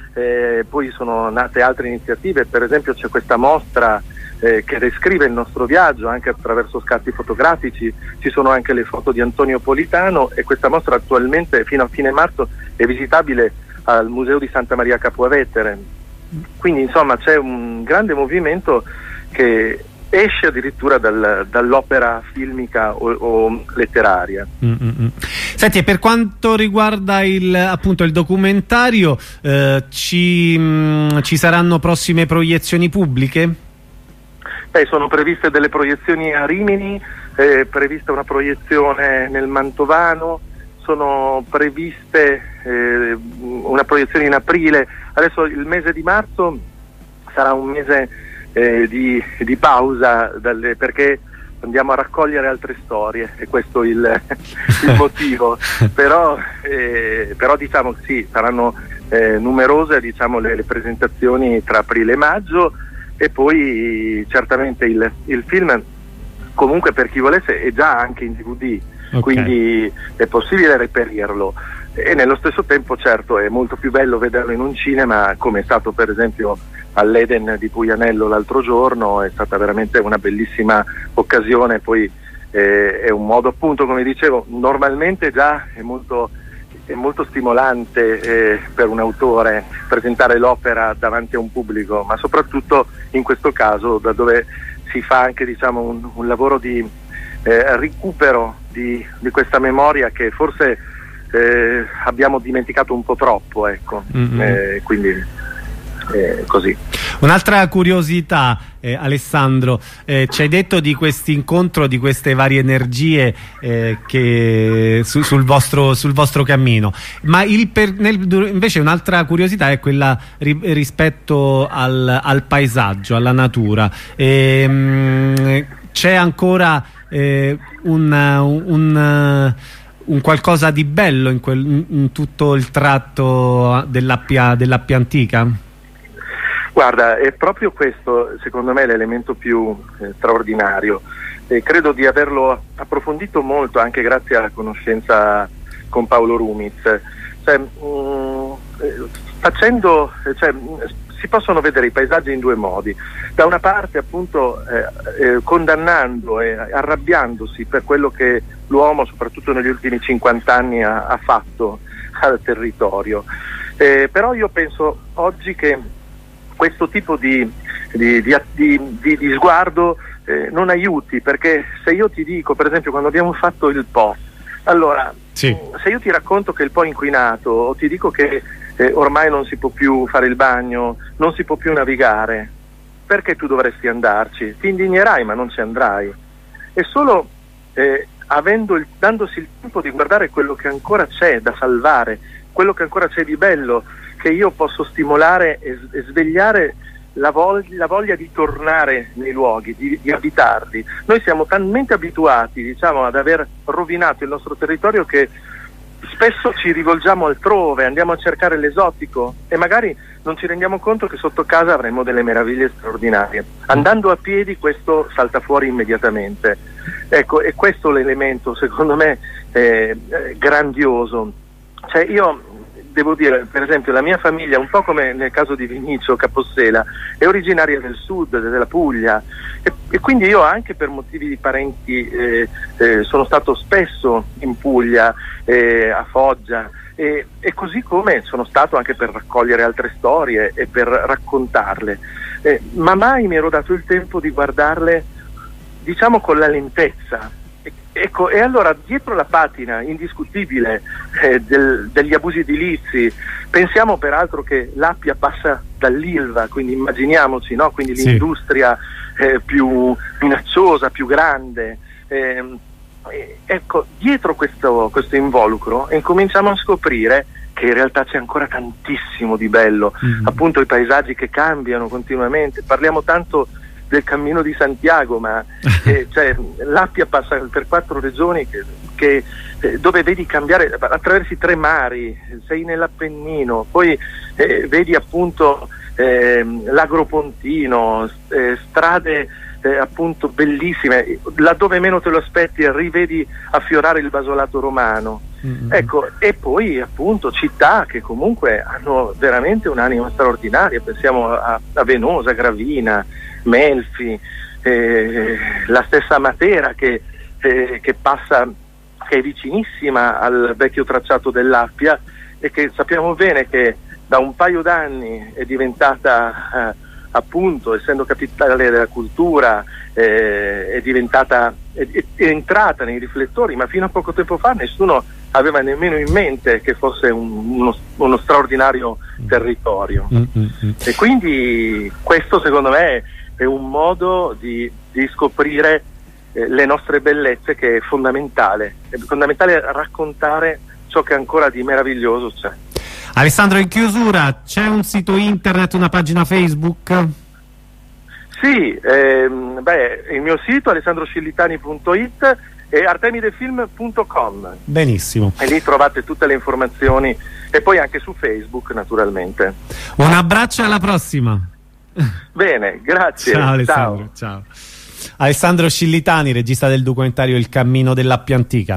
Speaker 6: eh, poi sono nate altre iniziative, per esempio c'è questa mostra Eh, che descrive il nostro viaggio anche attraverso scatti fotografici. Ci sono anche le foto di Antonio Politano e questa mostra attualmente fino a fine marzo è visitabile al Museo di Santa Maria Capua Vetere. Quindi insomma c'è un grande movimento che esce addirittura dal, dall'opera filmica o, o letteraria.
Speaker 1: Mm-hmm. Senti, e per quanto riguarda il, appunto, il documentario, eh, ci, mh, ci saranno prossime proiezioni pubbliche?
Speaker 6: Eh, sono previste delle proiezioni a Rimini, è prevista una proiezione nel Mantovano, sono previste eh, una proiezione in aprile. Adesso il mese di marzo sarà un mese eh, di, di pausa dalle, perché andiamo a raccogliere altre storie, e questo è il, il motivo. però, eh, però diciamo sì, saranno eh, numerose diciamo, le, le presentazioni tra aprile e maggio. E poi certamente il, il film, comunque per chi volesse, è già anche in D V D, okay. Quindi è possibile reperirlo, e nello stesso tempo certo è molto più bello vederlo in un cinema, come è stato per esempio all'Eden di Puglianello l'altro giorno, è stata veramente una bellissima occasione. Poi eh, è un modo, appunto, come dicevo, normalmente già è molto, è molto stimolante eh, per un autore presentare l'opera davanti a un pubblico, ma soprattutto in questo caso, da dove si fa anche, diciamo, un, un lavoro di eh, recupero di, di questa memoria che forse eh, abbiamo dimenticato un po' troppo, ecco. Mm-hmm. eh, quindi Eh, così.
Speaker 1: Un'altra curiosità, eh, Alessandro, eh, ci hai detto di questo incontro, di queste varie energie eh, che su, sul, vostro, sul vostro cammino, ma il per, nel, invece un'altra curiosità è quella ri, rispetto al, al paesaggio, alla natura. E, mh, c'è ancora eh, un, un un qualcosa di bello in, quel, in, in tutto il tratto dell'Appia, dell'Appia Antica?
Speaker 6: Guarda, è proprio questo, secondo me, l'elemento più eh, straordinario. Eh, credo di averlo approfondito molto anche grazie alla conoscenza con Paolo Rumiz. Cioè, mh, eh, facendo, eh, cioè, si possono vedere i paesaggi in due modi. Da una parte, appunto, eh, eh, condannando e arrabbiandosi per quello che l'uomo, soprattutto negli ultimi cinquanta anni, ha, ha fatto al territorio. Eh, però io penso oggi che questo tipo di, di, di, di, di, di sguardo eh, non aiuti, perché se io ti dico, per esempio, quando abbiamo fatto il Po, allora sì. se io ti racconto che il Po è inquinato, o ti dico che eh, ormai non si può più fare il bagno, non si può più navigare, perché tu dovresti andarci? Ti indignerai, ma non ci andrai. E solo eh, avendo il, dandosi il tempo di guardare quello che ancora c'è da salvare, quello che ancora c'è di bello, che io posso stimolare e, e svegliare la voglia, la voglia di tornare nei luoghi, di, di abitarli. Noi siamo talmente abituati, diciamo, ad aver rovinato il nostro territorio che spesso ci rivolgiamo altrove, andiamo a cercare l'esotico e magari non ci rendiamo conto che sotto casa avremo delle meraviglie straordinarie. Andando a piedi questo salta fuori immediatamente. Ecco, è questo l'elemento, secondo me, eh, grandioso. Cioè, io devo dire, per esempio, la mia famiglia, un po' come nel caso di Vinicio Capossela, è originaria del sud, della Puglia, e, e quindi io, anche per motivi di parenti, eh, eh, sono stato spesso in Puglia, eh, a Foggia, e, e così come sono stato anche per raccogliere altre storie e per raccontarle, eh, ma mai mi ero dato il tempo di guardarle, diciamo, con la lentezza. Ecco, e allora, dietro la patina indiscutibile eh, del, degli abusi edilizi, pensiamo peraltro che l'Appia passa dall'Ilva, quindi immaginiamoci, no? Quindi sì. l'industria eh, più minacciosa, più grande. Eh, eh, ecco, dietro questo, questo involucro incominciamo a scoprire che in realtà c'è ancora tantissimo di bello, mm. appunto i paesaggi che cambiano continuamente. Parliamo tanto del Cammino di Santiago, ma eh, cioè, l'Appia passa per quattro regioni che, che, eh, dove vedi cambiare, attraversi tre mari, sei nell'Appennino, poi eh, vedi appunto eh, l'Agropontino, eh, strade eh, appunto bellissime, laddove meno te lo aspetti rivedi affiorare il basolato romano. Mm-hmm. Ecco, e poi appunto città che comunque hanno veramente un'anima straordinaria, pensiamo a, a Venosa, Gravina, Melfi, eh, la stessa Matera che, eh, che passa, che è vicinissima al vecchio tracciato dell'Appia e che sappiamo bene che da un paio d'anni è diventata eh, appunto, essendo capitale della cultura, eh, è diventata è, è entrata nei riflettori, ma fino a poco tempo fa nessuno aveva nemmeno in mente che fosse un, uno, uno straordinario territorio. Mm-hmm. E quindi questo, secondo me, è un modo di, di scoprire eh, le nostre bellezze, che è fondamentale. È fondamentale raccontare ciò che ancora di meraviglioso c'è.
Speaker 1: Alessandro, in chiusura, c'è un sito internet, una pagina Facebook?
Speaker 6: Sì, ehm, beh, il mio sito alessandroscillitani punto it e artemidefilm punto com.
Speaker 1: Benissimo.
Speaker 6: E lì trovate tutte le informazioni, e poi anche su Facebook, naturalmente.
Speaker 1: Un abbraccio e alla prossima.
Speaker 6: Bene, grazie.
Speaker 1: Ciao Alessandro. Ciao. Ciao. Alessandro Scillitani, regista del documentario Il Cammino dell'Appia Antica.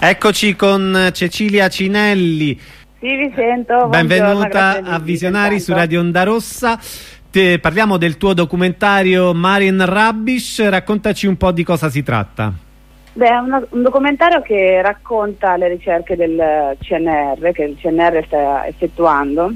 Speaker 1: Eccoci con Cecilia Cinelli.
Speaker 7: Sì, vi sento.
Speaker 1: Benvenuta a Visionari su Radio Onda Rossa. Te, parliamo del tuo documentario Marine Rubbish. Raccontaci un po' di cosa si tratta.
Speaker 7: Beh, è un, un documentario che racconta le ricerche del C N R, che il C N R sta effettuando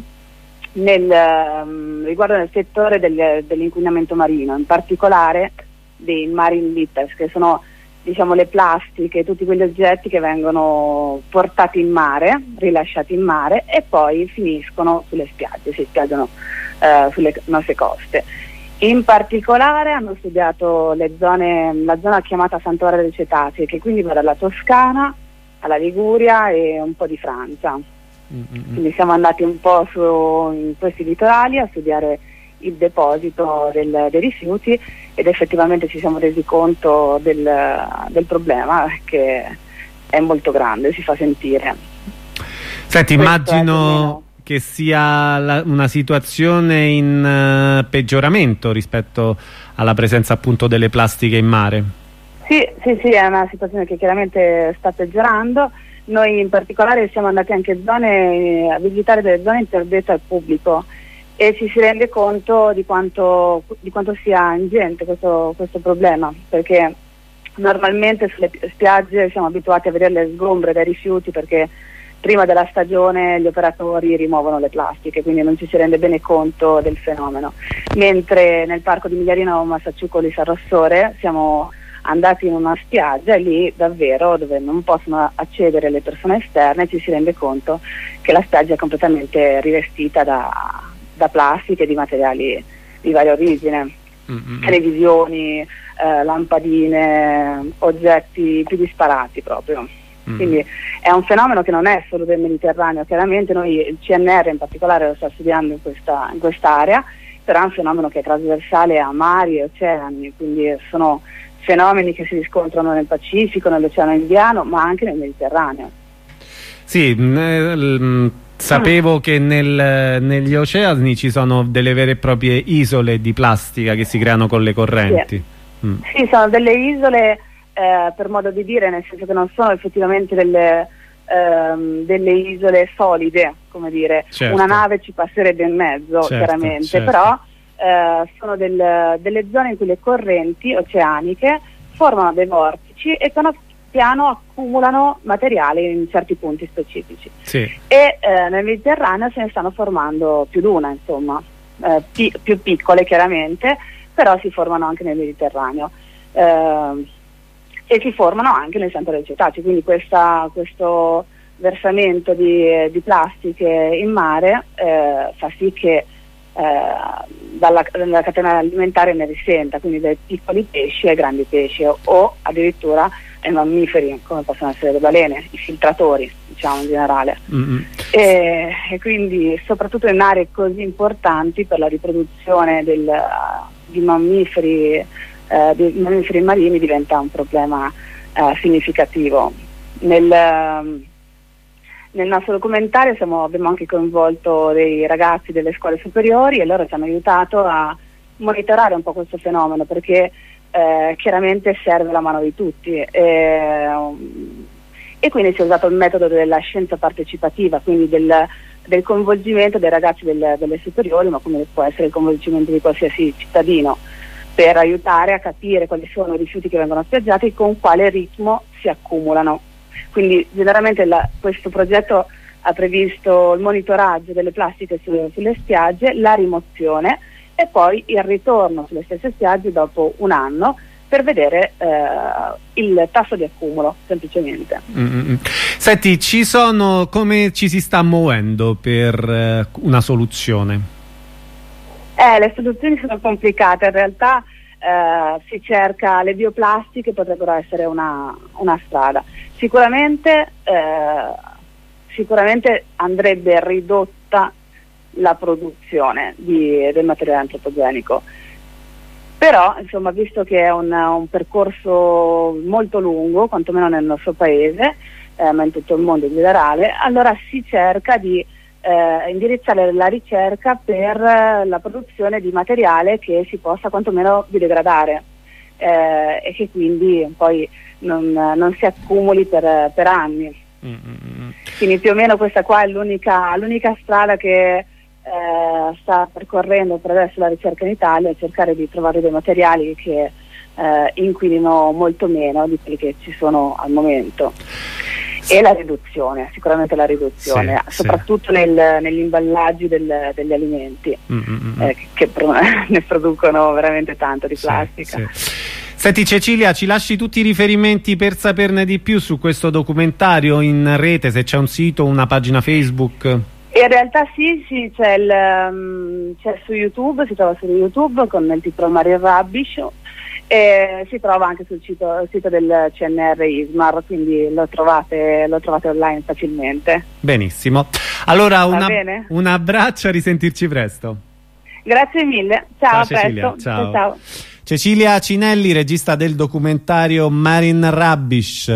Speaker 7: nel, um, riguardo nel settore del, dell'inquinamento marino, in particolare dei marine litters, che sono, diciamo, le plastiche, tutti quegli oggetti che vengono portati in mare, rilasciati in mare e poi finiscono sulle spiagge, si spiaggiano uh, sulle nostre coste. In particolare hanno studiato le zone, la zona chiamata Santuario dei Cetacei, che quindi va dalla Toscana alla Liguria e un po' di Francia. Mm-hmm. Quindi siamo andati un po' su, in questi litorali a studiare il deposito del, dei rifiuti ed effettivamente ci siamo resi conto del, del problema, che è molto grande, si fa sentire.
Speaker 1: Senti, immagino che sia la, una situazione in uh, peggioramento rispetto alla presenza appunto delle plastiche in mare.
Speaker 7: Sì, sì, sì, è una situazione che chiaramente sta peggiorando. Noi in particolare siamo andati anche zone, a visitare delle zone interdette al pubblico e ci si rende conto di quanto, di quanto sia ingente questo, questo problema, perché normalmente sulle spiagge siamo abituati a vedere le sgombre dai rifiuti, perché prima della stagione gli operatori rimuovono le plastiche, quindi non ci si rende bene conto del fenomeno. Mentre nel parco di Migliarino Massaciucoli San Rossore siamo andati in una spiaggia e lì davvero, dove non possono accedere le persone esterne, ci si rende conto che la spiaggia è completamente rivestita da, da plastiche e di materiali di varia origine, mm-hmm. televisioni, eh, lampadine, oggetti più disparati proprio. Quindi è un fenomeno che non è solo del Mediterraneo, chiaramente noi, il C N R in particolare, lo sta studiando in questa in quest'area, però è un fenomeno che è trasversale a mari e oceani, quindi sono fenomeni che si riscontrano nel Pacifico, nell'Oceano Indiano, ma anche nel Mediterraneo.
Speaker 1: Sì, nel, sapevo mm. che nel, negli oceani ci sono delle vere e proprie isole di plastica che si creano con le correnti.
Speaker 7: Sì, mm. sì, sono delle isole, Eh, per modo di dire, nel senso che non sono effettivamente delle, ehm, delle isole solide, come dire, certo. Una nave ci passerebbe in mezzo, certo, chiaramente, certo. Però eh, sono del, delle zone in cui le correnti oceaniche formano dei vortici e piano piano accumulano materiale in certi punti specifici. Sì. E eh, nel Mediterraneo se ne stanno formando più di una, insomma, eh, pi più piccole chiaramente, però si formano anche nel Mediterraneo. Eh, e si formano anche nel Santuario dei Cetacei, quindi questa, questo versamento di, di plastiche in mare eh, fa sì che eh, dalla, dalla catena alimentare ne risenta, quindi dai piccoli pesci ai grandi pesci o, o addirittura ai mammiferi, come possono essere le balene, i filtratori, diciamo in generale. Mm-hmm. e, e quindi soprattutto in aree così importanti per la riproduzione del, di mammiferi Uh, di mammiferi marini diventa un problema uh, significativo. Nel, uh, nel nostro documentario siamo, abbiamo anche coinvolto dei ragazzi delle scuole superiori e loro ci hanno aiutato a monitorare un po' questo fenomeno, perché uh, chiaramente serve la mano di tutti e, um, e quindi si è usato il metodo della scienza partecipativa, quindi del, del coinvolgimento dei ragazzi del, delle superiori, ma come può essere il coinvolgimento di qualsiasi cittadino, per aiutare a capire quali sono i rifiuti che vengono spiaggiati e con quale ritmo si accumulano. Quindi generalmente la, questo progetto ha previsto il monitoraggio delle plastiche su, sulle spiagge, la rimozione e poi il ritorno sulle stesse spiagge dopo un anno per vedere eh, il tasso di accumulo, semplicemente.
Speaker 1: Mm-hmm. Senti, ci sono, come ci si sta muovendo per eh, una soluzione?
Speaker 7: Eh, le soluzioni sono complicate, in realtà eh, si cerca, le bioplastiche potrebbero essere una, una strada. Sicuramente, eh, sicuramente andrebbe ridotta la produzione di, del materiale antropogenico, però insomma, visto che è un, un percorso molto lungo, quantomeno nel nostro paese, eh, ma in tutto il mondo in generale, allora si cerca di Eh, indirizzare la ricerca per eh, la produzione di materiale che si possa quantomeno biodegradare eh, e che quindi poi non, non si accumuli per, per anni. Mm-hmm. Quindi più o meno questa qua è l'unica, l'unica strada che eh, sta percorrendo per adesso la ricerca in Italia, cercare di trovare dei materiali che eh, inquinino molto meno di quelli che ci sono al momento. E la riduzione, sicuramente la riduzione, sì, soprattutto sì. nel, negli imballaggi del, degli alimenti, mm-hmm. eh, che pro- ne producono veramente tanto di plastica. Sì, sì.
Speaker 1: Senti Cecilia, ci lasci tutti i riferimenti per saperne di più su questo documentario in rete, se c'è un sito, una pagina Facebook?
Speaker 7: In realtà sì, sì, c'è, il, um, c'è su YouTube, si trova su YouTube con il titolo Marine Rubbish. E si trova anche sul sito, sito del C N R ISMAR, quindi lo trovate, lo trovate online facilmente.
Speaker 1: Benissimo, allora una, un abbraccio, a risentirci presto.
Speaker 7: Grazie mille, ciao,
Speaker 1: ciao Cecilia,
Speaker 7: presto.
Speaker 1: Ciao.
Speaker 7: Ciao, ciao.
Speaker 1: Cecilia Cinelli, regista del documentario Marine Rubbish.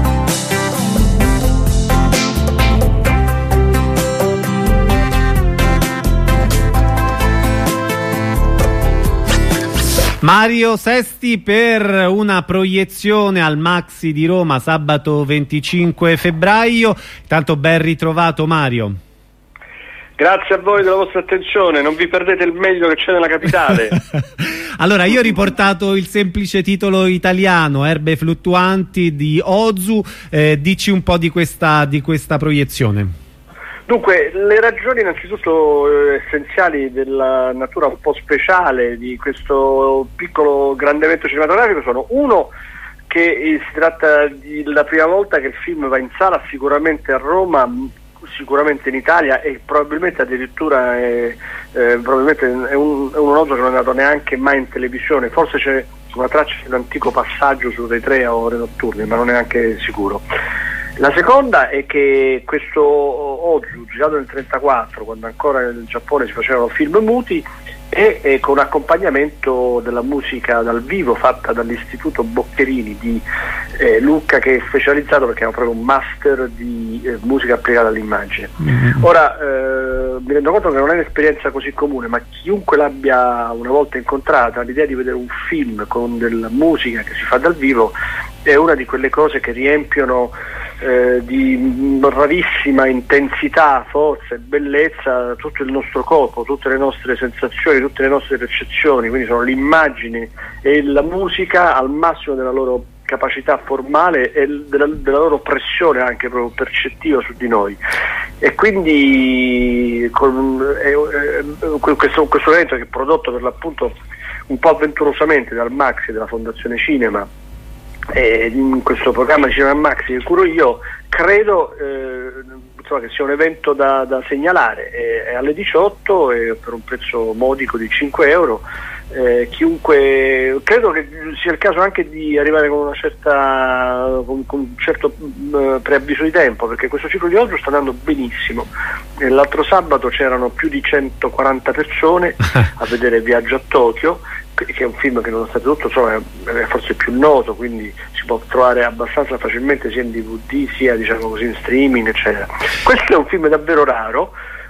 Speaker 1: Mario Sesti per una proiezione al Maxi di Roma sabato venticinque febbraio. Intanto ben ritrovato Mario.
Speaker 8: Grazie a voi della vostra attenzione, non vi perdete il meglio che c'è nella capitale.
Speaker 1: Allora, io ho riportato il semplice titolo italiano, Erbe fluttuanti di Ozu, eh, dici un po' di questa, di questa proiezione.
Speaker 8: Dunque, le ragioni innanzitutto eh, essenziali della natura un po' speciale di questo piccolo grande evento cinematografico sono: uno, che eh, si tratta della prima volta che il film va in sala, sicuramente a Roma, sicuramente in Italia, e probabilmente addirittura è, eh, probabilmente è un, è un orologio che non è andato neanche mai in televisione. Forse c'è una traccia di un antico passaggio su Rai tre a ore notturne, ma non è neanche sicuro. La seconda è che questo Ozu, girato nel trentaquattro, quando ancora nel Giappone si facevano film muti, e, e con accompagnamento della musica dal vivo fatta dall'Istituto Boccherini di eh, Lucca, che è specializzato perché è proprio un master di eh, musica applicata all'immagine. Mm-hmm. Ora eh, mi rendo conto che non è un'esperienza così comune, ma chiunque l'abbia una volta incontrata, l'idea di vedere un film con della musica che si fa dal vivo è una di quelle cose che riempiono eh, di rarissima intensità, forza e bellezza tutto il nostro corpo, tutte le nostre sensazioni, tutte le nostre percezioni. Quindi sono l'immagine e la musica al massimo della loro capacità formale e della, della loro pressione anche proprio percettiva su di noi. E quindi con, eh, eh, questo, questo evento, che è prodotto per l'appunto un po' avventurosamente dal Maxi della Fondazione Cinema, e in questo programma di Cinema Maxi che curo io, credo eh, insomma, che sia un evento da, da segnalare. È, è alle diciotto e per un prezzo modico di cinque euro. Eh, chiunque, credo che sia il caso anche di arrivare con una certa con, con un certo uh, preavviso di tempo, perché questo ciclo di Ozu sta andando benissimo. E l'altro sabato c'erano più di centoquaranta persone a vedere Viaggio a Tokyo, che è un film che nonostante tutto insomma, è forse più noto, quindi si può trovare abbastanza facilmente sia in D V D sia diciamo così in streaming eccetera. Questo è un film davvero raro.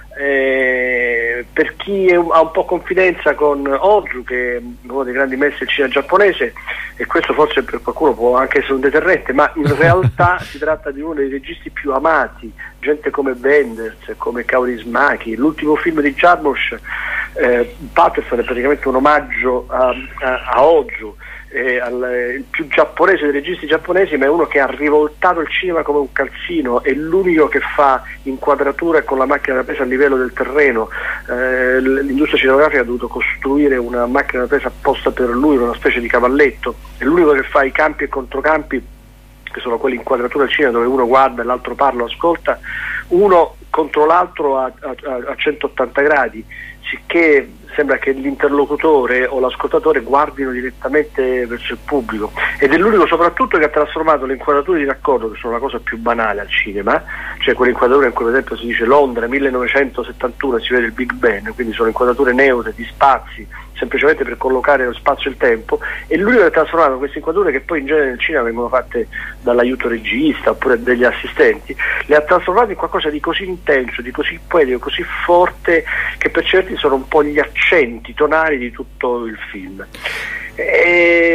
Speaker 8: Eh, per chi è, ha un po' confidenza con Ozu, che è uno dei grandi maestri del cinema giapponese, e questo forse per qualcuno può anche essere un deterrente, ma in realtà si tratta di uno dei registi più amati, gente come Wenders, come Kaurismäki. L'ultimo film di Jarmusch, eh, Patterson, è praticamente un omaggio a, a, a Ozu, eh, al, il più giapponese dei registi giapponesi, ma è uno che ha rivoltato il cinema come un calzino, è l'unico che fa inquadratura con la macchina da presa a livello del terreno. Eh, l'industria cinematografica ha dovuto costruire una macchina da presa apposta per lui, una specie di cavalletto, è l'unico che fa i campi e controcampi, che sono quelle inquadrature al cinema dove uno guarda e l'altro parla o ascolta, uno contro l'altro a, a, a centottanta gradi, sicché sembra che l'interlocutore o l'ascoltatore guardino direttamente verso il pubblico, ed è l'unico soprattutto che ha trasformato le inquadrature di raccordo, che sono la cosa più banale al cinema, cioè quelle inquadrature in cui per esempio si dice Londra millenovecentosettantuno e si vede il Big Ben, quindi sono inquadrature neutre di spazi semplicemente per collocare lo spazio e il tempo, e l'unico che ha trasformato queste inquadrature, che poi in genere nel cinema vengono fatte dall'aiuto regista oppure degli assistenti, le ha trasformate in qualcosa di così intenso, di così poetico, così forte, che per certi sono un po' gli accenti tonali di tutto il film. E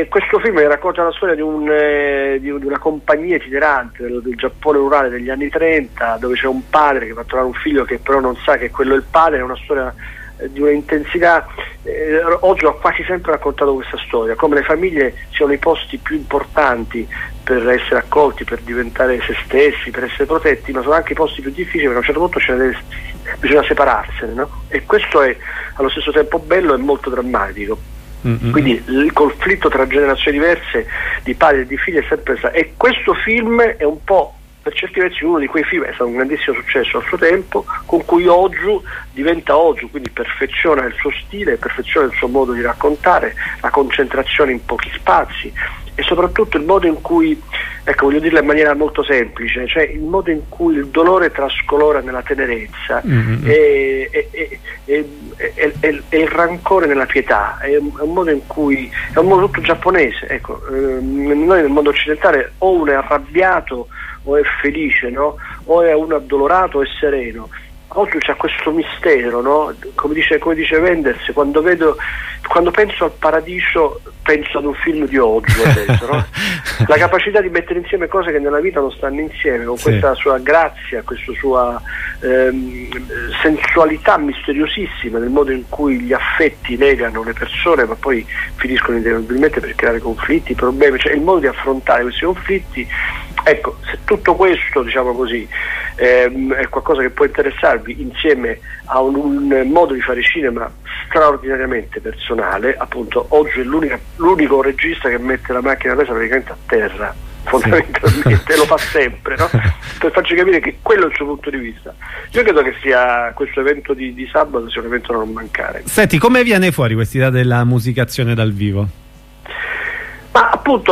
Speaker 8: questo film racconta la storia di, un, eh, di, di una compagnia itinerante del, del Giappone rurale degli anni trenta, dove c'è un padre che va a trovare un figlio che però non sa che quello è il padre. È una storia eh, di un'intensità. eh, oggi ho quasi sempre raccontato questa storia, come le famiglie siano i posti più importanti per essere accolti, per diventare se stessi, per essere protetti, ma sono anche i posti più difficili perché a un certo punto ce ne deve, bisogna separarsene, no? E questo è allo stesso tempo bello e molto drammatico. Mm-hmm. Quindi il conflitto tra generazioni diverse di padri e di figli è sempre stato, e questo film è un po', per certi versi, uno di quei film, è stato un grandissimo successo al suo tempo, con cui Ozu diventa Ozu, quindi perfeziona il suo stile, perfeziona il suo modo di raccontare, la concentrazione in pochi spazi e soprattutto il modo in cui, ecco, voglio dirlo in maniera molto semplice, cioè il modo in cui il dolore trascolora nella tenerezza, mm-hmm. e, e, e, e, e, e, e il rancore nella pietà. È un, è un modo in cui è un modo tutto giapponese, ecco. Eh, noi nel mondo occidentale o uno è arrabbiato o è felice, no? O è uno addolorato o è sereno. Oggi c'è questo mistero, no? Come dice, come dice Wenders, quando vedo, quando penso al paradiso penso ad un film di Ozu adesso, no? La capacità di mettere insieme cose che nella vita non stanno insieme, con sì. questa sua grazia, questa sua ehm, sensualità misteriosissima nel modo in cui gli affetti legano le persone, ma poi finiscono inevitabilmente per creare conflitti, problemi, cioè il modo di affrontare questi conflitti. Ecco, se tutto questo, diciamo così, ehm, è qualcosa che può interessarvi, insieme a un, un modo di fare cinema straordinariamente personale, appunto oggi è l'unico regista che mette la macchina presa praticamente a terra, fondamentalmente, sì. Lo fa sempre, no? Per farci capire che quello è il suo punto di vista. Io credo che sia questo evento di, di sabato sia un evento da non mancare.
Speaker 1: Senti, come viene fuori questa idea della musicazione dal vivo?
Speaker 8: Ma appunto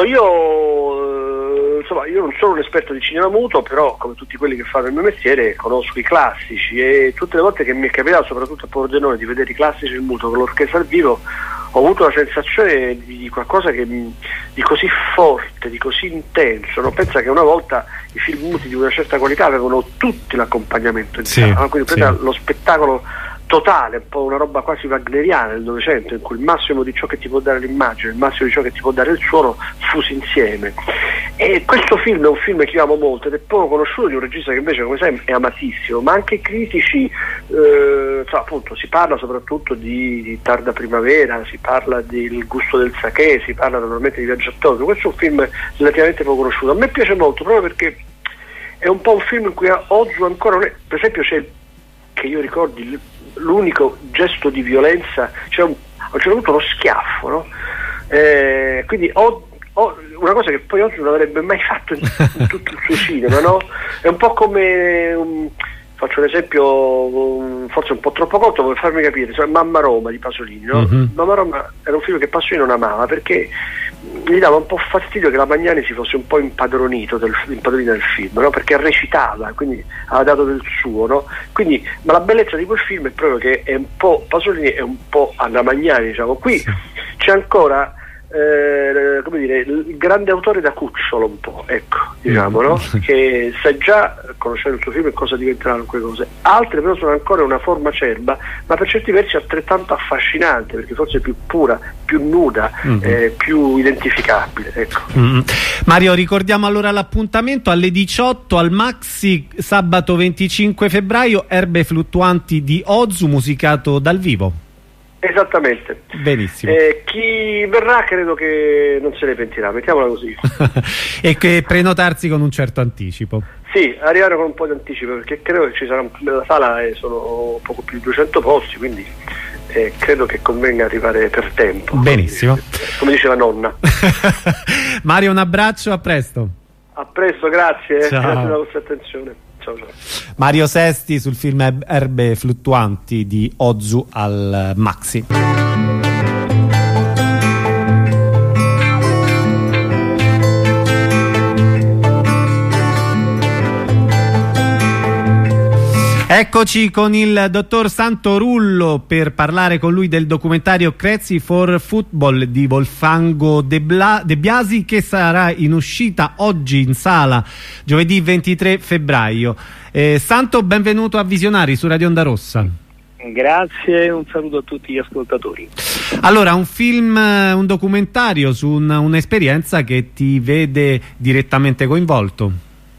Speaker 8: io insomma io non sono un esperto di cinema muto, però come tutti quelli che fanno il mio mestiere conosco i classici, e tutte le volte che mi è capitato, soprattutto a Pordenone, di vedere i classici del muto con l'orchestra al vivo, ho avuto la sensazione di qualcosa che di così forte, di così intenso, no? Pensa che una volta i film muti di una certa qualità avevano tutti l'accompagnamento in
Speaker 1: sì,
Speaker 8: sala, quindi
Speaker 1: sì.
Speaker 8: lo spettacolo totale, un po' una roba quasi wagneriana del Novecento, in cui il massimo di ciò che ti può dare l'immagine, il massimo di ciò che ti può dare il suono fusi insieme. E questo film è un film che io amo molto ed è poco conosciuto, di un regista che invece, come sai, è amatissimo, ma anche i critici, eh, cioè, appunto si parla soprattutto di, di Tarda Primavera, si parla del gusto del sake, si parla naturalmente di Viaggiatore. Questo è un film relativamente poco conosciuto, a me piace molto proprio perché è un po' un film in cui Ozu ancora non è, per esempio c'è, che io ricordi, l'unico gesto di violenza, cioè un, a un certo punto uno schiaffo, no? Eh, quindi ho, ho una cosa che poi oggi non avrebbe mai fatto in, in tutto il suo cinema, no? È un po' come um, faccio un esempio um, forse un po' troppo corto per farmi capire, cioè Mamma Roma di Pasolini, no? Mm-hmm. Mamma Roma era un film che Pasolini non amava perché gli dava un po' fastidio che la Magnani si fosse un po' impadronito del, impadronito del film, no? Perché recitava, quindi aveva dato del suo, no? Quindi, ma la bellezza di quel film è proprio che è un po' Pasolini è un po' Anna Magnani, diciamo. Qui c'è ancora eh, come dire, il grande autore da cucciolo un po', ecco, diciamo, no? Che sai già, conoscendo il suo film, cosa diventeranno quelle cose. Altre però sono ancora una forma acerba, ma per certi versi altrettanto affascinante, perché forse è più pura, più nuda, mm-hmm. eh, più identificabile, ecco.
Speaker 1: Mm-hmm. Mario, ricordiamo allora l'appuntamento alle diciotto al Maxi, sabato venticinque febbraio, Erbe fluttuanti di Ozu, musicato dal vivo.
Speaker 8: Esattamente.
Speaker 1: Benissimo.
Speaker 8: Eh, chi verrà credo che non se ne pentirà, mettiamola così.
Speaker 1: E che prenotarsi con un certo anticipo.
Speaker 8: Sì, arrivare con un po' di anticipo, perché credo che ci sarà un, nella sala eh, sono poco più di duecento posti, quindi eh, credo che convenga arrivare per tempo.
Speaker 1: Benissimo.
Speaker 8: Come dice, come dice la nonna.
Speaker 1: Mario, un abbraccio, a presto.
Speaker 8: A presto, grazie.
Speaker 1: Ciao.
Speaker 8: Grazie per la vostra attenzione. Ciao, ciao.
Speaker 1: Mario Sesti sul film Erbe fluttuanti di Ozu al Maxi. Eccoci con il dottor Santorullo per parlare con lui del documentario Crazy for Football di Volfango De, Bla De Biasi, che sarà in uscita oggi in sala giovedì ventitré febbraio. Eh, Santo, benvenuto a Visionari su Radio Onda Rossa.
Speaker 9: Grazie e un saluto a tutti gli ascoltatori.
Speaker 1: Allora, un film, un documentario su un, un'esperienza che ti vede direttamente coinvolto.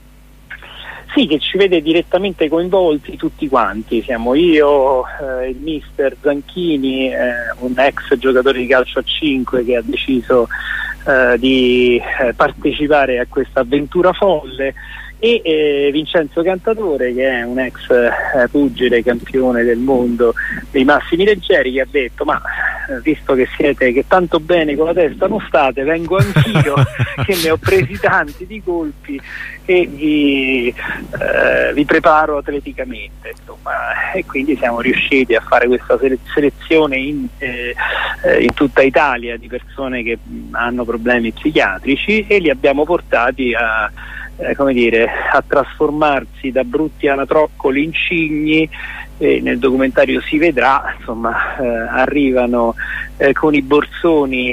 Speaker 9: Sì, che ci vede direttamente coinvolti tutti quanti, siamo io, eh, il mister Zanchini, eh, un ex giocatore di calcio a cinque che ha deciso eh, di eh, partecipare a questa avventura folle, e eh, Vincenzo Cantatore, che è un ex eh, pugile campione del mondo dei massimi leggeri, che ha detto: ma eh, visto che siete che tanto bene con la testa non state, vengo anch'io che ne ho presi tanti di colpi e vi, eh, vi preparo atleticamente, insomma. E quindi siamo riusciti a fare questa sele- selezione in, eh, in tutta Italia di persone che mh, hanno problemi psichiatrici, e li abbiamo portati a Eh, come dire, a trasformarsi da brutti anatroccoli in cigni. E nel documentario si vedrà, insomma, eh, arrivano eh, con i borsoni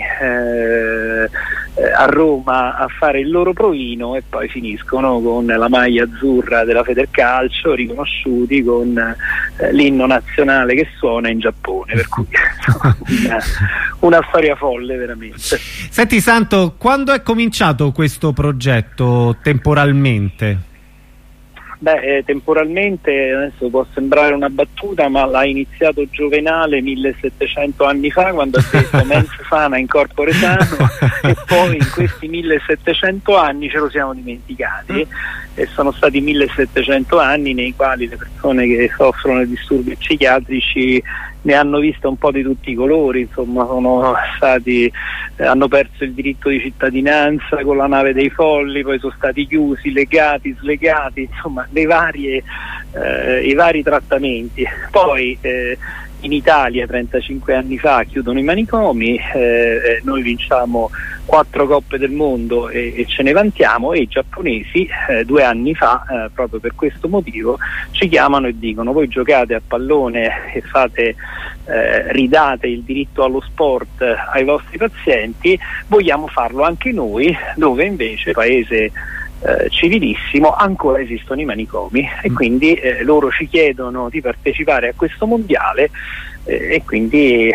Speaker 9: eh, eh, a Roma a fare il loro provino, e poi finiscono con la maglia azzurra della Federcalcio, riconosciuti con eh, l'inno nazionale che suona in Giappone, per cui una, una storia folle veramente.
Speaker 1: Senti Santo, quando è cominciato questo progetto temporalmente?
Speaker 9: Beh, eh, temporalmente adesso può sembrare una battuta, ma l'ha iniziato Giovenale millesettecento anni fa, quando ha detto mens sana in corpore sano, e poi in questi millesettecento anni ce lo siamo dimenticati, e sono stati millesettecento anni nei quali le persone che soffrono di disturbi psichiatrici ne hanno vista un po' di tutti i colori, insomma, sono stati, eh, hanno perso il diritto di cittadinanza con la nave dei folli, poi sono stati chiusi, legati, slegati, insomma, le varie, eh, i vari trattamenti. Poi eh, in Italia trentacinque anni fa chiudono i manicomi, eh, noi vinciamo quattro coppe del mondo e, e ce ne vantiamo, e i giapponesi eh, due anni fa, eh, proprio per questo motivo, ci chiamano e dicono: voi giocate a pallone e fate eh, ridate il diritto allo sport ai vostri pazienti, vogliamo farlo anche noi, dove invece paese Eh, civilissimo ancora esistono i manicomi, e quindi eh, loro ci chiedono di partecipare a questo mondiale, eh, e quindi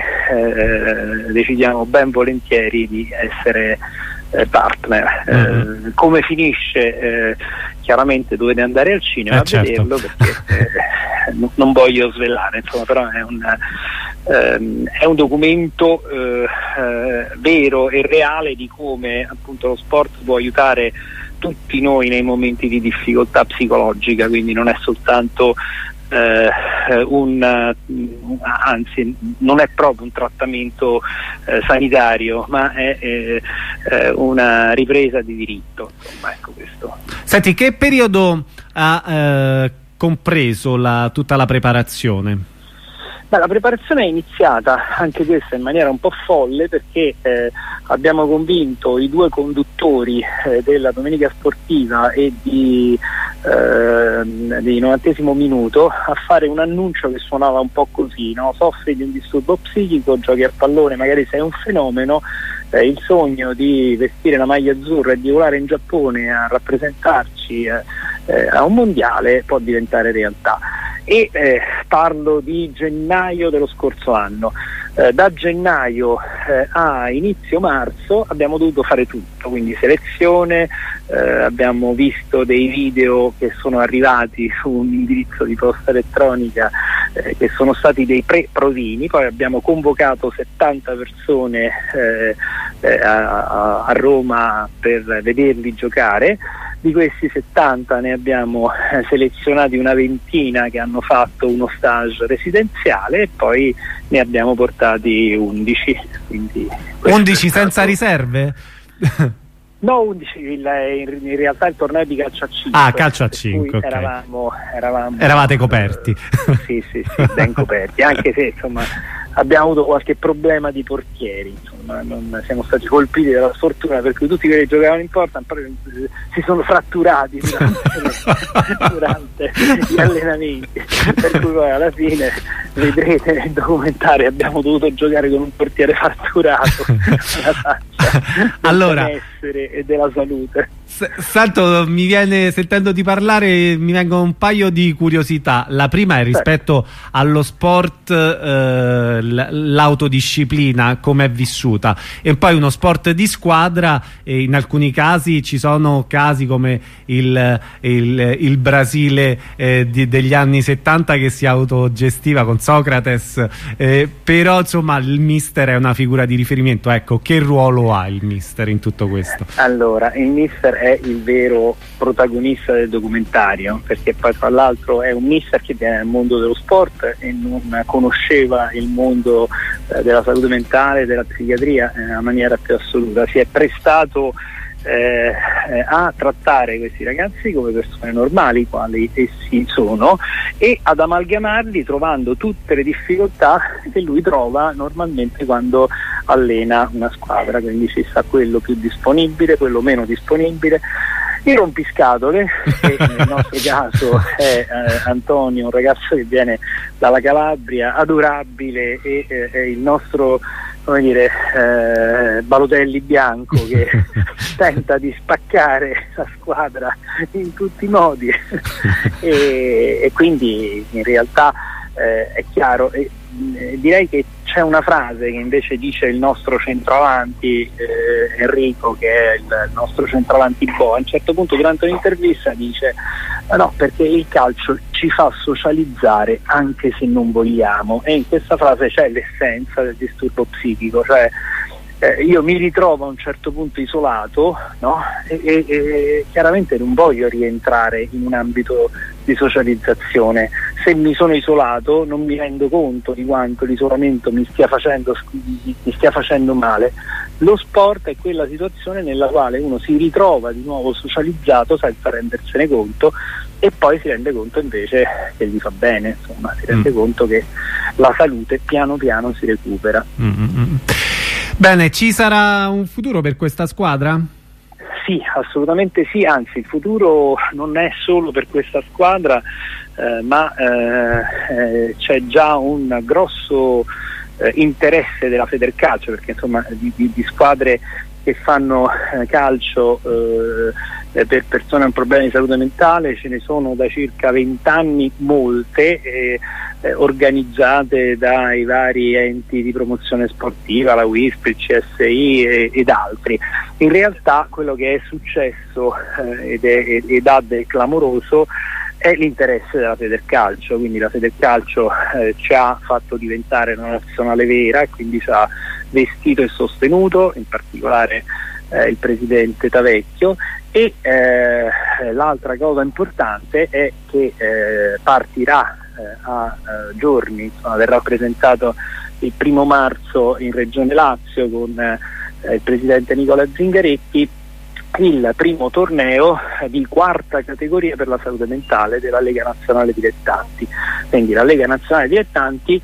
Speaker 9: eh, decidiamo ben volentieri di essere eh, partner. Mm-hmm. Eh, come finisce? Eh, chiaramente dovete andare al cinema eh, a certo. vederlo, perché eh, n- non voglio svelare, insomma, però è un, ehm, è un documento eh, eh, vero e reale di come appunto lo sport può aiutare tutti noi nei momenti di difficoltà psicologica, quindi non è soltanto eh, un, anzi non è proprio un trattamento eh, sanitario, ma è eh, una ripresa di diritto, insomma, ecco questo.
Speaker 1: Senti, che periodo ha eh, compreso la, tutta la preparazione?
Speaker 9: Beh, la preparazione è iniziata, anche questa in maniera un po' folle, perché eh, abbiamo convinto i due conduttori eh, della Domenica Sportiva e di, eh, di novantesimo minuto a fare un annuncio che suonava un po' così, no? Soffri di un disturbo psichico, giochi a pallone, magari sei un fenomeno, eh, il sogno di vestire la maglia azzurra e di volare in Giappone a rappresentarci eh, eh, a un mondiale può diventare realtà. E eh, parlo di gennaio dello scorso anno. Eh, da gennaio eh, a inizio marzo abbiamo dovuto fare tutto, quindi selezione, eh, abbiamo visto dei video che sono arrivati su un indirizzo di posta elettronica eh, che sono stati dei pre-provini, poi abbiamo convocato settanta persone eh, eh, a, a Roma per vederli giocare. Di questi settanta ne abbiamo eh, selezionati una ventina che hanno fatto uno stage residenziale, e poi ne abbiamo portati undici. Quindi
Speaker 1: undici senza riserve?
Speaker 9: No, undici, il, in, in realtà il torneo di calcio a cinque.
Speaker 1: Ah, calcio a cinque, okay.
Speaker 9: eravamo, eravamo
Speaker 1: Eravate coperti.
Speaker 9: Eh, sì, sì, sì, ben coperti, anche se insomma abbiamo avuto qualche problema di portieri, insomma, non siamo stati colpiti dalla sfortuna, per cui tutti quelli che giocavano in porta si sono fratturati durante, durante gli allenamenti, per cui poi alla fine vedrete nel documentario abbiamo dovuto giocare con un portiere fratturato alla faccia,
Speaker 1: allora,
Speaker 9: del benessere e della salute.
Speaker 1: Santo, mi viene, sentendoti parlare, mi vengono un paio di curiosità. La prima è rispetto allo sport, eh, l'autodisciplina, come è vissuta, e poi uno sport di squadra, e in alcuni casi ci sono casi come il, il, il Brasile eh, di, degli anni settanta che si autogestiva con Socrates, eh, però insomma il mister è una figura di riferimento. Ecco, che ruolo ha il mister in tutto questo?
Speaker 9: Allora, il mister è il vero protagonista del documentario, perché poi tra l'altro è un mister che viene dal mondo dello sport e non conosceva il mondo eh, della salute mentale e della psichiatria in una maniera più assoluta. Si è prestato eh, eh, a trattare questi ragazzi come persone normali, quali essi sono, e ad amalgamarli trovando tutte le difficoltà che lui trova normalmente quando allena una squadra, quindi ci sta quello più disponibile, quello meno disponibile, i rompiscatole, che nel nostro caso è eh, Antonio, un ragazzo che viene dalla Calabria, adorabile, e eh, è il nostro, come dire, eh, Balotelli bianco, che tenta di spaccare la squadra in tutti i modi e, e quindi in realtà eh, è chiaro. E, eh, direi che c'è una frase che invece dice il nostro centravanti eh, Enrico, che è il, il nostro centravanti Bo, a un certo punto durante un'intervista dice no, perché il calcio ci fa socializzare anche se non vogliamo, e in questa frase c'è l'essenza del disturbo psichico, cioè eh, io mi ritrovo a un certo punto isolato, no? e, e, e chiaramente non voglio rientrare in un ambito di socializzazione. Se mi sono isolato non mi rendo conto di quanto l'isolamento mi stia facendo, mi stia facendo male. Lo sport è quella situazione nella quale uno si ritrova di nuovo socializzato senza rendersene conto, e poi si rende conto invece che gli fa bene, insomma si rende mm. conto che la salute piano piano si recupera.
Speaker 1: Mm-hmm. Bene, ci sarà un futuro per questa squadra?
Speaker 9: Sì, assolutamente sì, anzi il futuro non è solo per questa squadra, eh, ma eh, eh, c'è già un grosso eh, interesse della Federcalcio, perché insomma di, di, di squadre che fanno eh, calcio eh, per persone con problemi di salute mentale ce ne sono da circa vent'anni molte, eh, eh, organizzate dai vari enti di promozione sportiva, la W I S P, il C S I e, ed altri. In realtà quello che è successo eh, ed, è, ed ha del clamoroso è l'interesse della Federcalcio, quindi la Federcalcio eh, ci ha fatto diventare una nazionale vera, e quindi ci ha vestito e sostenuto, in particolare eh, il presidente Tavecchio, e eh, l'altra cosa importante è che eh, partirà eh, a eh, giorni, insomma, verrà presentato il primo marzo in Regione Lazio con eh, il presidente Nicola Zingaretti, il primo torneo di quarta categoria per la salute mentale della Lega Nazionale Dilettanti. Quindi la Lega Nazionale Dilettanti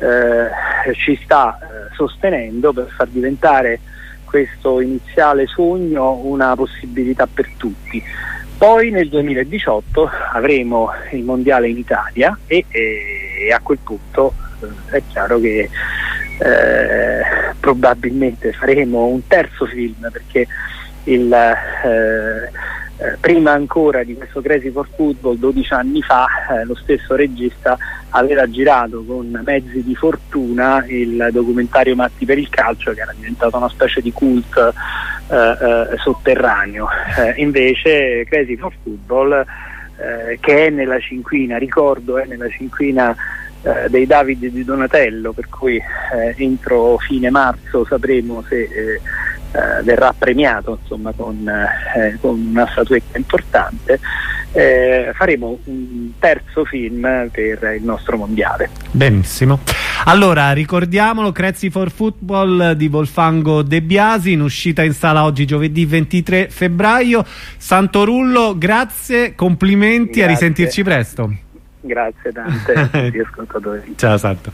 Speaker 9: eh, ci sta eh, sostenendo per far diventare questo iniziale sogno una possibilità per tutti. Poi nel duemiladiciotto avremo il mondiale in Italia e, e a quel punto eh, è chiaro che eh, probabilmente faremo un terzo film, perché il, eh, eh, prima ancora di questo Crazy for Football, dodici anni fa, eh, lo stesso regista aveva girato con mezzi di fortuna il documentario Matti per il calcio, che era diventato una specie di cult eh, eh, sotterraneo. Eh, invece Crazy for Football, eh, che è nella cinquina, ricordo, è nella cinquina eh, dei Davide di Donatello, per cui eh, entro fine marzo sapremo se eh, Uh, verrà premiato, insomma, con, eh, con una statuetta importante. Eh, faremo un terzo film per il nostro mondiale.
Speaker 1: Benissimo. Allora, ricordiamolo, Crazy for Football di Volfango De Biasi, in uscita in sala oggi giovedì ventitré febbraio. Santorullo, grazie, complimenti, grazie. A risentirci presto.
Speaker 9: Grazie tante a tutti gli ascoltatori.
Speaker 1: Ciao Santo.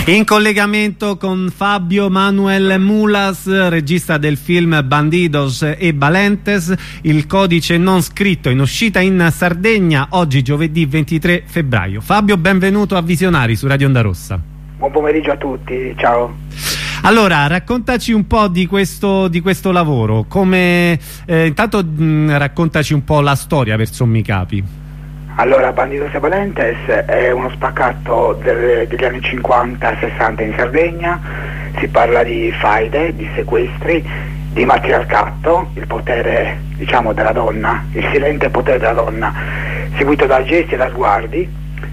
Speaker 1: In collegamento con Fabio Manuel Mulas, regista del film Bandidos e Valentes, il codice non scritto, in uscita in Sardegna oggi giovedì ventitré febbraio. Fabio, benvenuto a Visionari su Radio Onda Rossa.
Speaker 10: Buon pomeriggio a tutti, ciao.
Speaker 1: Allora, raccontaci un po' di questo, di questo lavoro, come eh, intanto mh, raccontaci un po' la storia per sommi capi.
Speaker 10: Allora, Bandidos e Valentes è uno spaccato del, degli anni cinquanta sessanta in Sardegna. Si parla di faide, di sequestri, di matriarcato, il potere, diciamo, della donna, il silente potere della donna, seguito da gesti e da sguardi.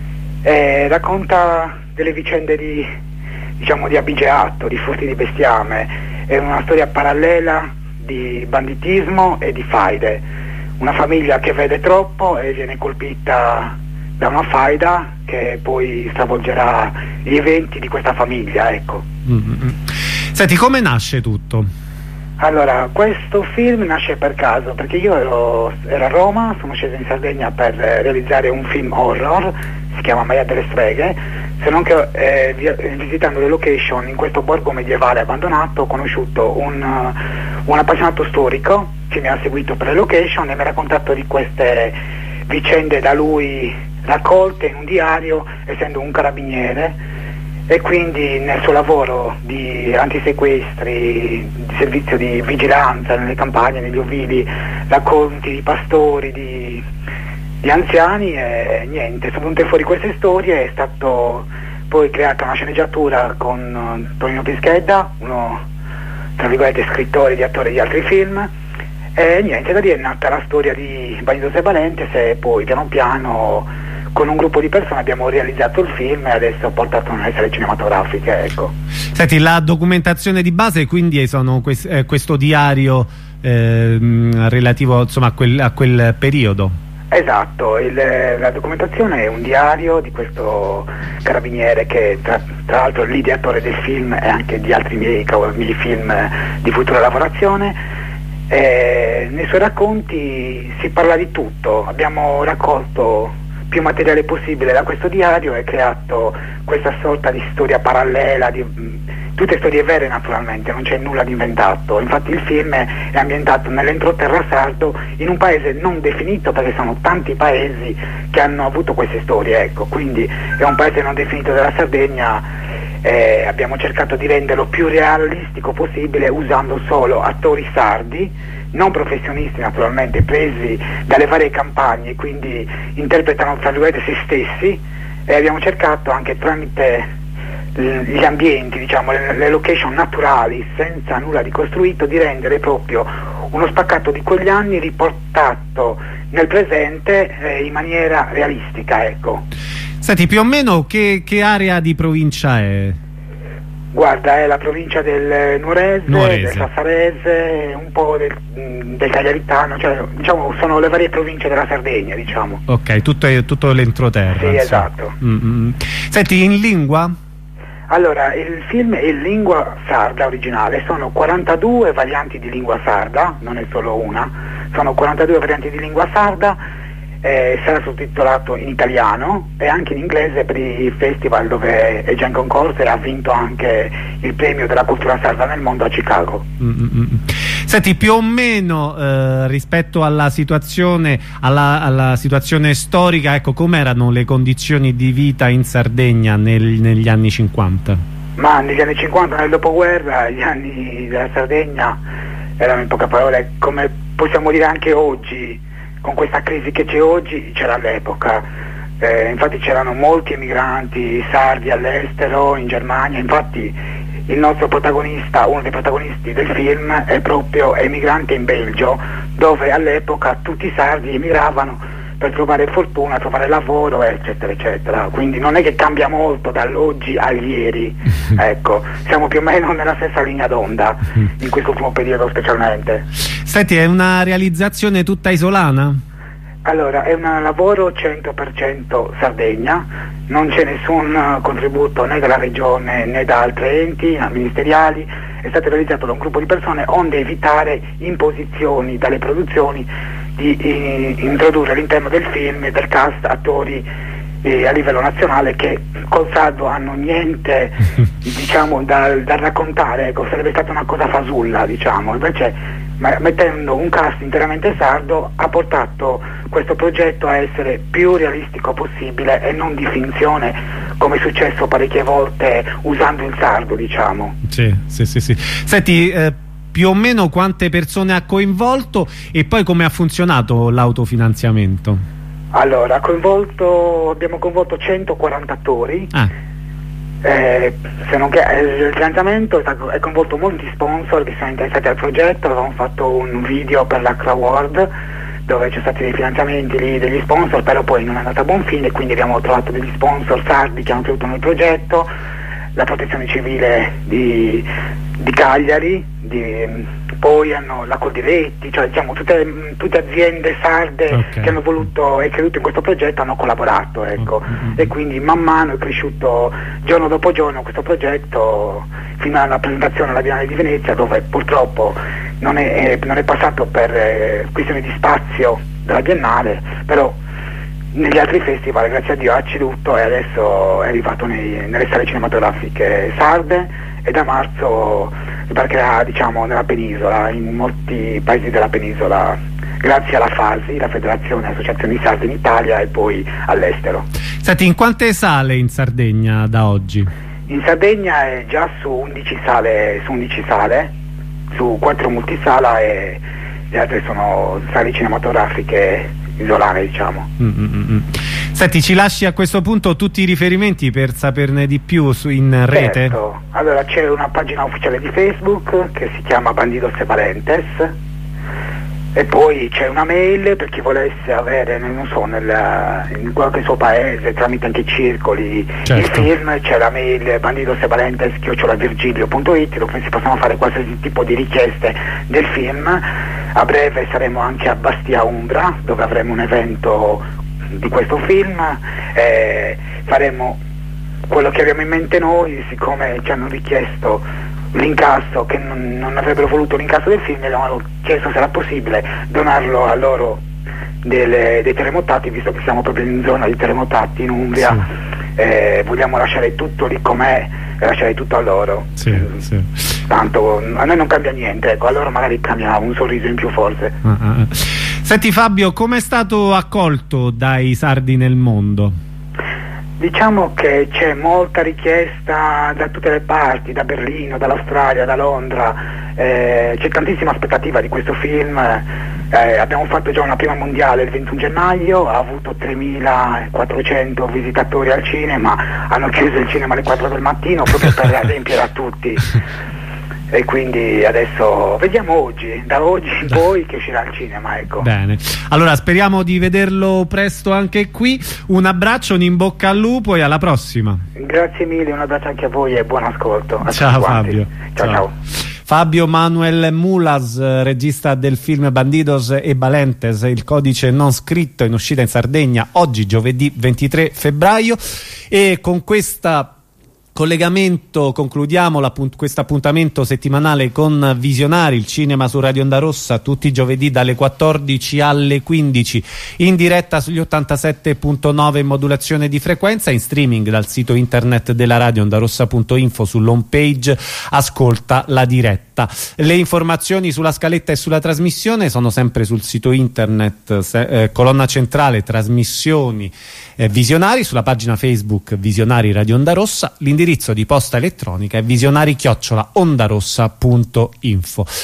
Speaker 10: E racconta delle vicende di, diciamo, di abigeatto, di furti di bestiame. È una storia parallela di banditismo e di faide. Una famiglia che vede troppo e viene colpita da una faida che poi stravolgerà gli eventi di questa famiglia, ecco.
Speaker 1: Mm-hmm. Senti, come nasce tutto?
Speaker 10: Allora, questo film nasce per caso, perché io ero, ero a Roma, sono sceso in Sardegna per realizzare un film horror, si chiama Maia delle Streghe, se non che eh, visitando le location in questo borgo medievale abbandonato ho conosciuto un, un appassionato storico che mi ha seguito per le location e mi ha raccontato di queste vicende da lui raccolte in un diario, essendo un carabiniere, e quindi nel suo lavoro di antisequestri, di servizio di vigilanza nelle campagne, negli ovili, racconti di pastori, di, di anziani, e niente, sono venute fuori queste storie. È stato poi creata una sceneggiatura con uh, Tonino Pischedda, uno tra virgolette scrittore di attori di altri film, e niente, da lì è nata la storia di Bandidos e Valentes, e poi piano piano con un gruppo di persone abbiamo realizzato il film e adesso ho portato nelle sale cinematografiche, ecco.
Speaker 1: Senti, la documentazione di base quindi sono quest eh, questo diario eh, relativo, insomma, a quel, a quel periodo?
Speaker 10: Esatto, il, la documentazione è un diario di questo carabiniere che tra, tra l'altro è l'ideatore del film e anche di altri miei, miei film di futura lavorazione. E nei suoi racconti si parla di tutto, abbiamo raccolto più materiale possibile da questo diario e creato questa sorta di storia parallela, di, tutte storie vere naturalmente, non c'è nulla di inventato. Infatti il film è ambientato nell'entroterra sardo, in un paese non definito, perché sono tanti paesi che hanno avuto queste storie, ecco. Quindi è un paese non definito della Sardegna. Eh, abbiamo cercato di renderlo più realistico possibile usando solo attori sardi, non professionisti naturalmente, presi dalle varie campagne, quindi interpretano tra virgolette se stessi, e abbiamo cercato anche tramite gli ambienti, diciamo, le, le location naturali, senza nulla di costruito, di rendere proprio uno spaccato di quegli anni riportato nel presente eh, in maniera realistica, ecco.
Speaker 1: Senti, più o meno che, che area di provincia è?
Speaker 10: Guarda, è la provincia del Nuorese, Nuorese. del Sassarese, un po' del, del Cagliaritano, cioè diciamo sono le varie province della Sardegna, diciamo.
Speaker 1: Ok, tutto, è, tutto l'entroterra.
Speaker 10: Sì, esatto.
Speaker 1: Mm-hmm. Senti, in lingua?
Speaker 10: Allora, il film è in lingua sarda originale, sono quarantadue varianti di lingua sarda, non è solo una, sono quarantadue varianti di lingua sarda. Eh, sarà sottotitolato in italiano e anche in inglese per i festival dove è già in concorso e ha vinto anche il premio della cultura sarda nel mondo a Chicago.
Speaker 1: Mm-hmm. Senti, più o meno eh, rispetto alla situazione, alla, alla situazione storica, ecco, com'erano le condizioni di vita in Sardegna nel, negli anni cinquanta?
Speaker 10: Ma negli anni cinquanta, nel dopoguerra, gli anni della Sardegna erano, in poche parole, come possiamo dire anche oggi, con questa crisi che c'è oggi, c'era all'epoca. Eh, infatti c'erano molti emigranti sardi all'estero, in Germania. Infatti il nostro protagonista, uno dei protagonisti del film, è proprio emigrante in Belgio, dove all'epoca tutti i sardi emigravano per trovare fortuna, trovare lavoro, eccetera, eccetera. Quindi non è che cambia molto dall'oggi al ieri, ecco, siamo più o meno nella stessa linea d'onda, in questo ultimo periodo specialmente.
Speaker 1: Senti, è una realizzazione tutta isolana?
Speaker 10: Allora, è un lavoro cento per cento Sardegna, non c'è nessun contributo né dalla regione né da altri enti ministeriali, è stato realizzato da un gruppo di persone onde evitare imposizioni dalle produzioni di eh, introdurre all'interno del film e del cast attori a livello nazionale, che col sardo hanno niente diciamo da, da raccontare, ecco, sarebbe stata una cosa fasulla, diciamo. Invece mettendo un cast interamente sardo ha portato questo progetto a essere più realistico possibile e non di finzione, come è successo parecchie volte usando il sardo, diciamo.
Speaker 1: Sì, sì, sì, sì. Senti, eh, più o meno quante persone ha coinvolto e poi come ha funzionato l'autofinanziamento?
Speaker 10: Allora, coinvolto, abbiamo coinvolto centoquaranta attori,
Speaker 1: ah.
Speaker 10: eh, se non che, eh, il finanziamento è coinvolto molti sponsor che sono interessati al progetto. Avevamo fatto un video per l'A C R A Award dove c'è stati dei finanziamenti lì, degli sponsor, però poi non è andata a buon fine, quindi abbiamo trovato degli sponsor sardi che hanno creduto nel progetto, la protezione civile di, di Cagliari, di, poi hanno la Coldiretti, cioè diciamo tutte, tutte aziende sarde okay. che hanno voluto e creduto in questo progetto hanno collaborato, ecco. Mm-hmm. E quindi man mano è cresciuto giorno dopo giorno questo progetto fino alla presentazione alla Biennale di Venezia, dove purtroppo non è, non è passato per eh, questioni di spazio della Biennale, però negli altri festival grazie a Dio ha ceduto e adesso è arrivato nei, nelle sale cinematografiche sarde, e da marzo sbarcherà, diciamo, nella penisola, in molti paesi della penisola, grazie alla FASI, la Federazione Associazioni Sarde in Italia, e poi all'estero.
Speaker 1: Senti, in quante sale in Sardegna da oggi?
Speaker 10: In Sardegna è già su undici sale, su undici sale, su quattro multisala, e le altre sono sale cinematografiche isolane, diciamo.
Speaker 1: Mm-mm. Senti, ci lasci a questo punto tutti i riferimenti per saperne di più su, in rete?
Speaker 10: Certo. Allora, c'è una pagina ufficiale di Facebook che si chiama Bandidos e Valentes, e poi c'è una mail per chi volesse avere, non so, nel, in qualche suo paese, tramite anche circoli, certo. il film, c'è la mail bandidosevalentes chiocciola virgilio punto it, dove si possono fare qualsiasi tipo di richieste del film. A breve saremo anche a Bastia Umbra, dove avremo un evento di questo film, eh, faremo quello che abbiamo in mente noi, siccome ci hanno richiesto l'incasso, che non, non avrebbero voluto l'incasso del film, e abbiamo chiesto se era possibile donarlo a loro delle, dei terremotati, visto che siamo proprio in zona di terremotati in Umbria. Sì. Eh, vogliamo lasciare tutto lì com'è e lasciare tutto a loro.
Speaker 1: Sì, sì.
Speaker 10: Tanto a noi non cambia niente, ecco, allora magari cambia un sorriso in più, forse.
Speaker 1: Uh, uh. Senti Fabio, come è stato accolto dai sardi nel mondo?
Speaker 10: Diciamo che c'è molta richiesta da tutte le parti, da Berlino, dall'Australia, da Londra, eh, c'è tantissima aspettativa di questo film. Eh, abbiamo fatto già una prima mondiale il ventuno gennaio, ha avuto tremilaquattrocento visitatori al cinema, hanno chiuso il cinema alle quattro del mattino proprio per adempiere a tutti. E quindi adesso vediamo oggi, da oggi in poi che uscirà al cinema, ecco.
Speaker 1: Bene, allora speriamo di vederlo presto anche qui. Un abbraccio, un in bocca al lupo e alla prossima.
Speaker 10: Grazie mille, un abbraccio anche a voi e buon ascolto.
Speaker 1: Ciao Fabio.
Speaker 10: Ciao, ciao. ciao.
Speaker 1: Fabio Manuel Mulas, regista del film Bandidos e Valentes, il codice non scritto, in uscita in Sardegna oggi giovedì ventitré febbraio, e con questa collegamento concludiamo questo appuntamento settimanale con Visionari, il cinema su Radio Onda Rossa, tutti i giovedì dalle quattordici alle quindici, in diretta sugli ottantasette punto nove in modulazione di frequenza, in streaming dal sito internet della radio ondarossa punto info, sull'home page ascolta la diretta. Le informazioni sulla scaletta e sulla trasmissione sono sempre sul sito internet, se, eh, colonna centrale trasmissioni eh, Visionari, sulla pagina Facebook Visionari Radio Onda Rossa. L'indirizzo di posta elettronica è visionari chiocciola ondarossa punto info.